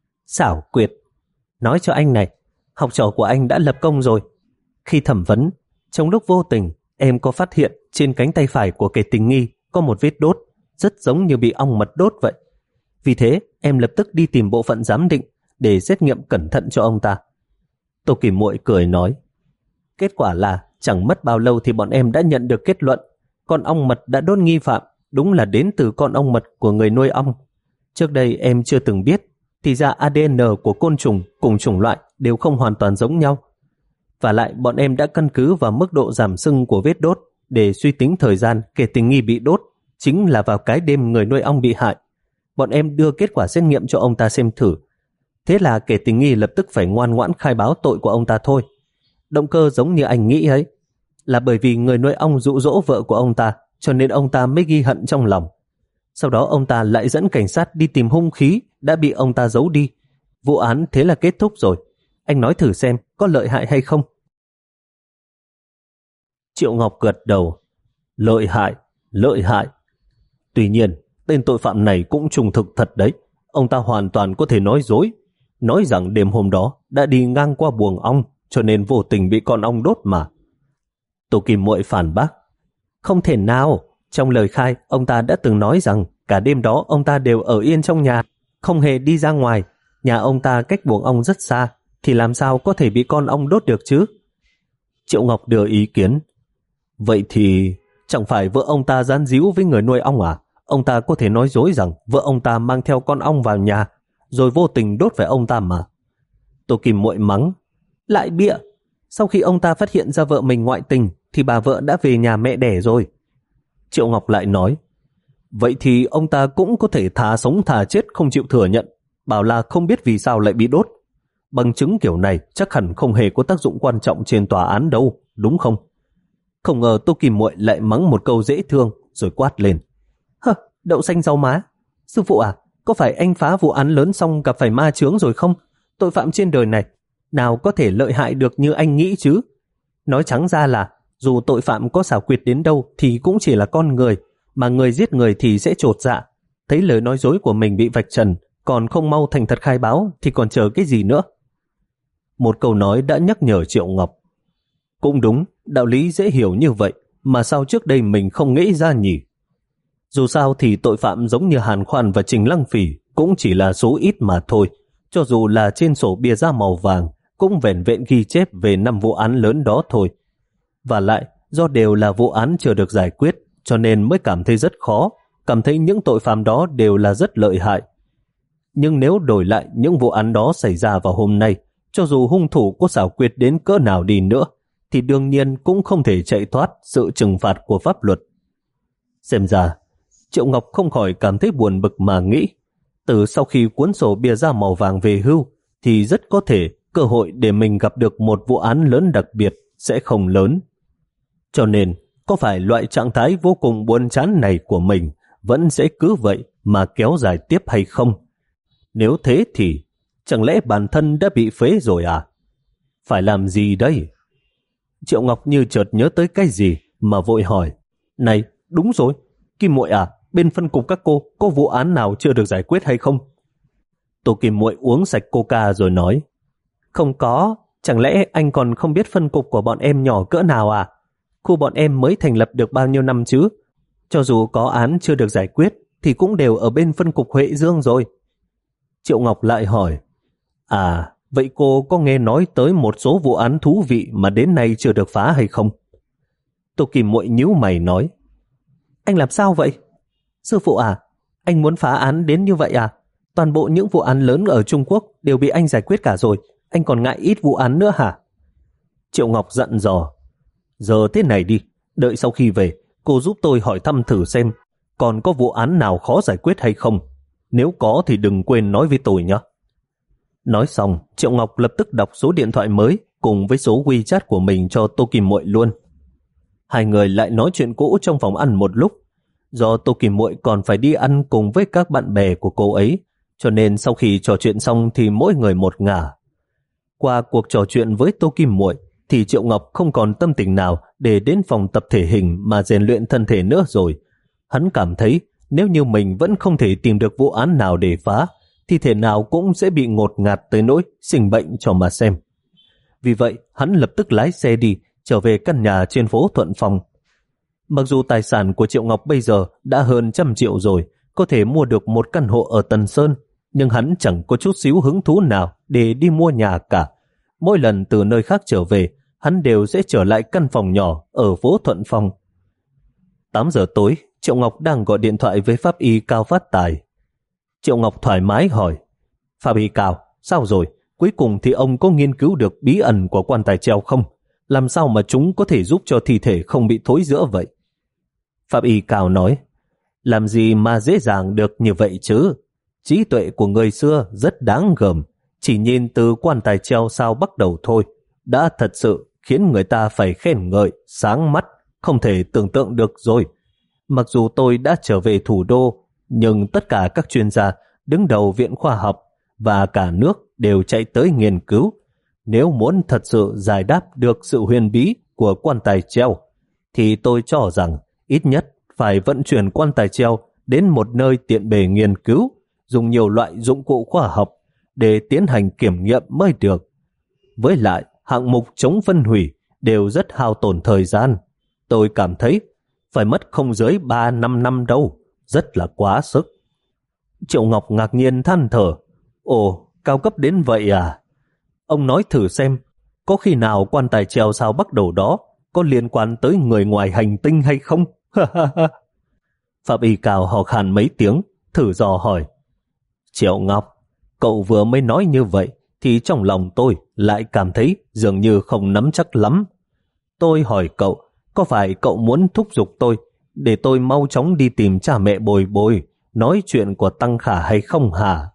xảo quyệt. Nói cho anh này, học trò của anh đã lập công rồi. Khi thẩm vấn, trong lúc vô tình, em có phát hiện trên cánh tay phải của kẻ tình nghi có một vết đốt, rất giống như bị ong mật đốt vậy. Vì thế, em lập tức đi tìm bộ phận giám định để xét nghiệm cẩn thận cho ông ta. Tô Kim Muội cười nói, kết quả là chẳng mất bao lâu thì bọn em đã nhận được kết luận con ong mật đã đốt nghi phạm đúng là đến từ con ong mật của người nuôi ong. Trước đây em chưa từng biết, thì ra a đê en của côn trùng cùng chủng loại đều không hoàn toàn giống nhau. Và lại bọn em đã căn cứ vào mức độ giảm sưng của vết đốt để suy tính thời gian kẻ tình nghi bị đốt chính là vào cái đêm người nuôi ong bị hại. Bọn em đưa kết quả xét nghiệm cho ông ta xem thử. Thế là kẻ tình nghi lập tức phải ngoan ngoãn khai báo tội của ông ta thôi. Động cơ giống như anh nghĩ ấy, là bởi vì người nuôi ong dụ dỗ vợ của ông ta, cho nên ông ta mới ghi hận trong lòng. Sau đó ông ta lại dẫn cảnh sát đi tìm hung khí đã bị ông ta giấu đi. Vụ án thế là kết thúc rồi. Anh nói thử xem có lợi hại hay không? Triệu Ngọc gật đầu. Lợi hại, lợi hại. Tuy nhiên, tên tội phạm này cũng trùng thực thật đấy. Ông ta hoàn toàn có thể nói dối, nói rằng đêm hôm đó đã đi ngang qua buồng ong, cho nên vô tình bị con ong đốt mà. Tô Kim Muội phản bác, không thể nào. Trong lời khai, ông ta đã từng nói rằng cả đêm đó ông ta đều ở yên trong nhà, không hề đi ra ngoài. Nhà ông ta cách buồng ong rất xa, thì làm sao có thể bị con ong đốt được chứ? Triệu Ngọc đưa ý kiến. Vậy thì Chẳng phải vợ ông ta gian díu với người nuôi ong à? Ông ta có thể nói dối rằng vợ ông ta mang theo con ong vào nhà, rồi vô tình đốt phải ông ta mà. Tô Kim Muội mắng, lại bịa. Sau khi ông ta phát hiện ra vợ mình ngoại tình, thì bà vợ đã về nhà mẹ đẻ rồi. Triệu Ngọc lại nói, vậy thì ông ta cũng có thể thà sống thà chết không chịu thừa nhận, bảo là không biết vì sao lại bị đốt. Bằng chứng kiểu này chắc hẳn không hề có tác dụng quan trọng trên tòa án đâu, đúng không? Không ngờ Tô Kim Muội lại mắng một câu dễ thương rồi quát lên, hơ, đậu xanh rau má. Sư phụ à, có phải anh phá vụ án lớn xong gặp phải ma chướng rồi không? Tội phạm trên đời này nào có thể lợi hại được như anh nghĩ chứ? Nói trắng ra là dù tội phạm có xảo quyệt đến đâu thì cũng chỉ là con người, mà người giết người thì sẽ chột dạ. Thấy lời nói dối của mình bị vạch trần, còn không mau thành thật khai báo thì còn chờ cái gì nữa? Một câu nói đã nhắc nhở Triệu Ngọc. Cũng đúng, đạo lý dễ hiểu như vậy, mà sao trước đây mình không nghĩ ra nhỉ? Dù sao thì tội phạm giống như Hàn Khoan và Trình Lăng Phỉ cũng chỉ là số ít mà thôi. Cho dù là trên sổ bìa da màu vàng, cũng vẻn vẹn ghi chép về năm vụ án lớn đó thôi. Và lại, do đều là vụ án chưa được giải quyết, cho nên mới cảm thấy rất khó, cảm thấy những tội phạm đó đều là rất lợi hại. Nhưng nếu đổi lại những vụ án đó xảy ra vào hôm nay, cho dù hung thủ có xảo quyệt đến cỡ nào đi nữa, thì đương nhiên cũng không thể chạy thoát sự trừng phạt của pháp luật. Xem ra, Triệu Ngọc không khỏi cảm thấy buồn bực mà nghĩ, từ sau khi cuốn sổ bìa da màu vàng về hưu, thì rất có thể cơ hội để mình gặp được một vụ án lớn đặc biệt sẽ không lớn. Cho nên, có phải loại trạng thái vô cùng buồn chán này của mình vẫn sẽ cứ vậy mà kéo dài tiếp hay không? Nếu thế thì, chẳng lẽ bản thân đã bị phế rồi à? Phải làm gì đây? Triệu Ngọc như chợt nhớ tới cái gì mà vội hỏi, này, đúng rồi, Kim Muội à, bên phân cục các cô có vụ án nào chưa được giải quyết hay không? Tô Kim Muội uống sạch coca rồi nói, không có, chẳng lẽ anh còn không biết phân cục của bọn em nhỏ cỡ nào à? Khu bọn em mới thành lập được bao nhiêu năm chứ? Cho dù có án chưa được giải quyết thì cũng đều ở bên phân cục Huệ Dương rồi. Triệu Ngọc lại hỏi, à, vậy cô có nghe nói tới một số vụ án thú vị mà đến nay chưa được phá hay không? Tô Kim Muội nhíu mày nói, anh làm sao vậy? Sư phụ à, anh muốn phá án đến như vậy à? Toàn bộ những vụ án lớn ở Trung Quốc đều bị anh giải quyết cả rồi, anh còn ngại ít vụ án nữa hả? Triệu Ngọc dặn dò, giờ thế này đi, đợi sau khi về, cô giúp tôi hỏi thăm thử xem còn có vụ án nào khó giải quyết hay không. Nếu có thì đừng quên nói với tôi nhé. Nói xong, Triệu Ngọc lập tức đọc số điện thoại mới cùng với số WeChat của mình cho Tô Kim Muội luôn. Hai người lại nói chuyện cũ trong phòng ăn một lúc. Do Tô Kim Muội còn phải đi ăn cùng với các bạn bè của cô ấy, cho nên sau khi trò chuyện xong thì mỗi người một ngả. Qua cuộc trò chuyện với Tô Kim Muội thì Triệu Ngọc không còn tâm tình nào để đến phòng tập thể hình mà rèn luyện thân thể nữa rồi. Hắn cảm thấy nếu như mình vẫn không thể tìm được vụ án nào để phá, thì thể nào cũng sẽ bị ngột ngạt tới nỗi sinh bệnh cho mà xem. Vì vậy, hắn lập tức lái xe đi, trở về căn nhà trên phố Thuận Phong. Mặc dù tài sản của Triệu Ngọc bây giờ đã hơn trăm triệu rồi, có thể mua được một căn hộ ở Tần Sơn, nhưng hắn chẳng có chút xíu hứng thú nào để đi mua nhà cả. Mỗi lần từ nơi khác trở về, hắn đều sẽ trở lại căn phòng nhỏ ở phố Thuận Phong. tám giờ tối, Triệu Ngọc đang gọi điện thoại với pháp y Cao Phát Tài. Triệu Ngọc thoải mái hỏi, pháp y Cao, sao rồi? Cuối cùng thì ông có nghiên cứu được bí ẩn của quan tài treo không? Làm sao mà chúng có thể giúp cho thi thể không bị thối rữa vậy? Pháp y Cao nói, làm gì mà dễ dàng được như vậy chứ? Trí tuệ của người xưa rất đáng gờm, chỉ nhìn từ quan tài treo sao bắt đầu thôi, đã thật sự khiến người ta phải khen ngợi, sáng mắt, không thể tưởng tượng được rồi. Mặc dù tôi đã trở về thủ đô, nhưng tất cả các chuyên gia đứng đầu viện khoa học và cả nước đều chạy tới nghiên cứu. Nếu muốn thật sự giải đáp được sự huyền bí của quan tài treo, thì tôi cho rằng ít nhất phải vận chuyển quan tài treo đến một nơi tiện bề nghiên cứu, dùng nhiều loại dụng cụ khoa học để tiến hành kiểm nghiệm mới được. Với lại, hạng mục chống phân hủy đều rất hao tổn thời gian. Tôi cảm thấy phải mất không dưới ba năm năm đâu, rất là quá sức. Triệu Ngọc ngạc nhiên than thở, ồ, cao cấp đến vậy à? Ông nói thử xem, có khi nào quan tài treo sao bắt đầu đó có liên quan tới người ngoài hành tinh hay không? Pháp Y Cao hò khan mấy tiếng, thử dò hỏi. Triệu Ngọc, cậu vừa mới nói như vậy, thì trong lòng tôi lại cảm thấy dường như không nắm chắc lắm. Tôi hỏi cậu, có phải cậu muốn thúc giục tôi để tôi mau chóng đi tìm cha mẹ Bồi Bồi, nói chuyện của Tăng Khả hay không hả?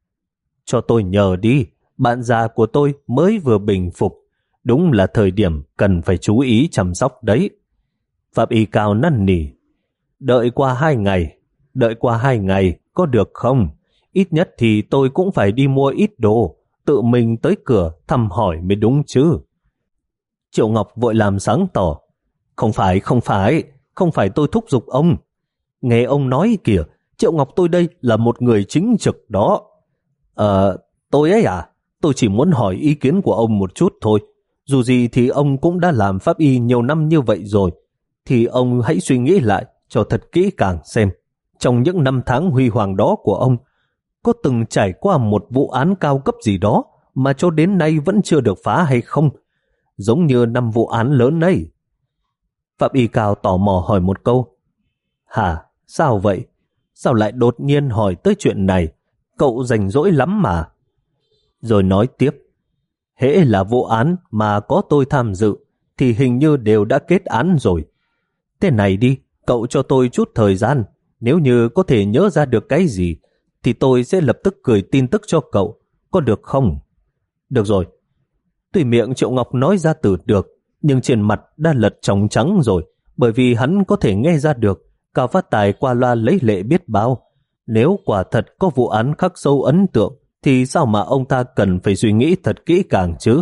Cho tôi nhờ đi, bạn già của tôi mới vừa bình phục, đúng là thời điểm cần phải chú ý chăm sóc đấy. Pháp Y Cao năn nỉ. Đợi qua hai ngày, đợi qua hai ngày, có được không? Ít nhất thì tôi cũng phải đi mua ít đồ, tự mình tới cửa thăm hỏi mới đúng chứ. Triệu Ngọc vội làm sáng tỏ. Không phải, không phải, không phải tôi thúc giục ông. Nghe ông nói kìa, Triệu Ngọc tôi đây là một người chính trực đó. Ờ, tôi ấy à, tôi chỉ muốn hỏi ý kiến của ông một chút thôi. Dù gì thì ông cũng đã làm pháp y nhiều năm như vậy rồi, thì ông hãy suy nghĩ lại cho thật kỹ càng xem. Trong những năm tháng huy hoàng đó của ông, có từng trải qua một vụ án cao cấp gì đó mà cho đến nay vẫn chưa được phá hay không? Giống như năm vụ án lớn ấy. Pháp Y Cao tò mò hỏi một câu. Hả? Sao vậy? Sao lại đột nhiên hỏi tới chuyện này? Cậu rảnh rỗi lắm mà. Rồi nói tiếp. Hễ là vụ án mà có tôi tham dự thì hình như đều đã kết án rồi. Thế này đi, cậu cho tôi chút thời gian. Nếu như có thể nhớ ra được cái gì thì tôi sẽ lập tức gửi tin tức cho cậu. Có được không? Được rồi. Tuy miệng Triệu Ngọc nói ra từ được, nhưng trên mặt đã lật trống trắng rồi, bởi vì hắn có thể nghe ra được Cao Phát Tài qua loa lấy lệ biết bao. Nếu quả thật có vụ án khắc sâu ấn tượng, thì sao mà ông ta cần phải suy nghĩ thật kỹ càng chứ?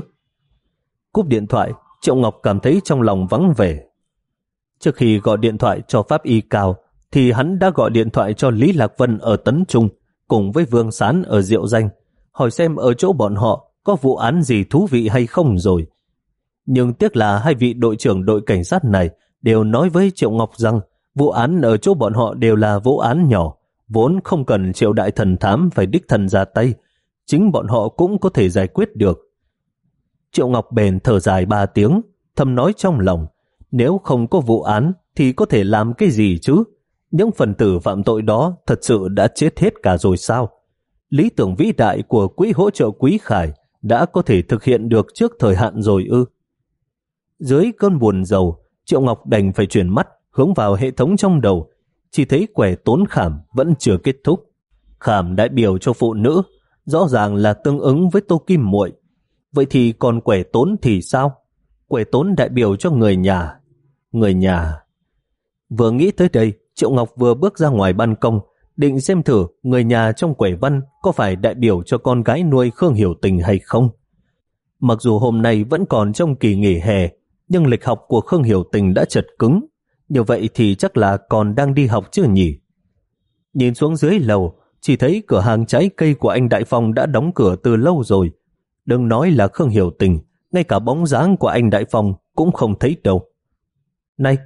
Cúp điện thoại, Triệu Ngọc cảm thấy trong lòng vắng vẻ. Trước khi gọi điện thoại cho Pháp Y Cao, thì hắn đã gọi điện thoại cho Lý Lạc Vân ở Tấn Trung, cùng với Vương Sán ở Diệu Danh, hỏi xem ở chỗ bọn họ có vụ án gì thú vị hay không rồi. Nhưng tiếc là hai vị đội trưởng đội cảnh sát này đều nói với Triệu Ngọc rằng vụ án ở chỗ bọn họ đều là vụ án nhỏ, vốn không cần Triệu đại thần thám phải đích thân ra tay, chính bọn họ cũng có thể giải quyết được. Triệu Ngọc bèn thở dài ba tiếng, thầm nói trong lòng, nếu không có vụ án thì có thể làm cái gì chứ? Những phần tử phạm tội đó thật sự đã chết hết cả rồi sao? Lý tưởng vĩ đại của quỹ hỗ trợ Quý Khải đã có thể thực hiện được trước thời hạn rồi ư? Dưới cơn buồn rầu, Triệu Ngọc đành phải chuyển mắt hướng vào hệ thống trong đầu, chỉ thấy quẻ tốn khảm vẫn chưa kết thúc. Khảm đại biểu cho phụ nữ, rõ ràng là tương ứng với Tô Kim Muội. Vậy thì còn quẻ tốn thì sao? Quẻ tốn đại biểu cho người nhà. Người nhà. Vừa nghĩ tới đây, Triệu Ngọc vừa bước ra ngoài ban công, định xem thử người nhà trong quẻ văn có phải đại biểu cho con gái nuôi Khương Hiểu Tình hay không. Mặc dù hôm nay vẫn còn trong kỳ nghỉ hè, nhưng lịch học của Khương Hiểu Tình đã chật cứng. Như vậy thì chắc là còn đang đi học chưa nhỉ? Nhìn xuống dưới lầu, chỉ thấy cửa hàng trái cây của anh Đại Phong đã đóng cửa từ lâu rồi. Đừng nói là Khương Hiểu Tình, ngay cả bóng dáng của anh Đại Phong cũng không thấy đâu. Này!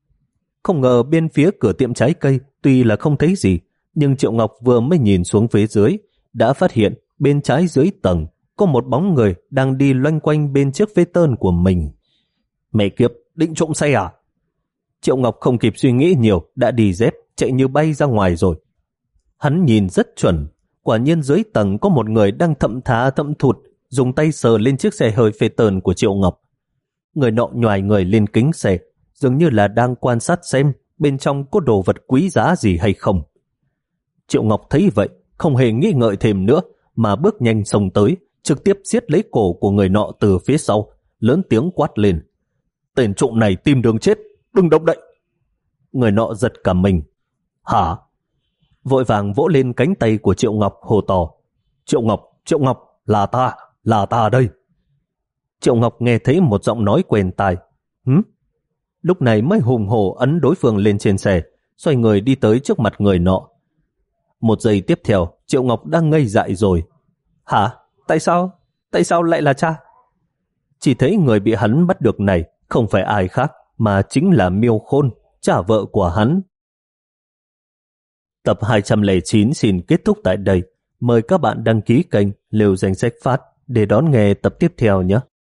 Không ngờ bên phía cửa tiệm trái cây tuy là không thấy gì, nhưng Triệu Ngọc vừa mới nhìn xuống phía dưới, đã phát hiện bên trái dưới tầng có một bóng người đang đi loanh quanh bên chiếc vê tơn của mình. Mẹ kiếp, định trộm xe à? Triệu Ngọc không kịp suy nghĩ nhiều, đã đi dép, chạy như bay ra ngoài rồi. Hắn nhìn rất chuẩn, quả nhiên dưới tầng có một người đang thậm thá thậm thụt, dùng tay sờ lên chiếc xe hơi phê tơn của Triệu Ngọc. Người nọ nhoài người lên kính xe, dường như là đang quan sát xem bên trong có đồ vật quý giá gì hay không. Triệu Ngọc thấy vậy, không hề nghĩ ngợi thêm nữa, mà bước nhanh xông tới, trực tiếp siết lấy cổ của người nọ từ phía sau, lớn tiếng quát lên. Tên trộm này tìm đường chết, đừng động đậy. Người nọ giật cả mình. Hả? Vội vàng vỗ lên cánh tay của Triệu Ngọc hô to. Triệu Ngọc, Triệu Ngọc, là ta, là ta đây. Triệu Ngọc nghe thấy một giọng nói quen tai. Hứ? Lúc này mới hùng hổ ấn đối phương lên trên xe, xoay người đi tới trước mặt người nọ. Một giây tiếp theo, Triệu Ngọc đang ngây dại rồi. Hả? Tại sao? Tại sao lại là cha? Chỉ thấy người bị hắn bắt được này không phải ai khác mà chính là Miêu Khôn, cha vợ của hắn. Tập hai trăm lẻ chín xin kết thúc tại đây. Mời các bạn đăng ký kênh Liều Danh Sách Phát để đón nghe tập tiếp theo nhé.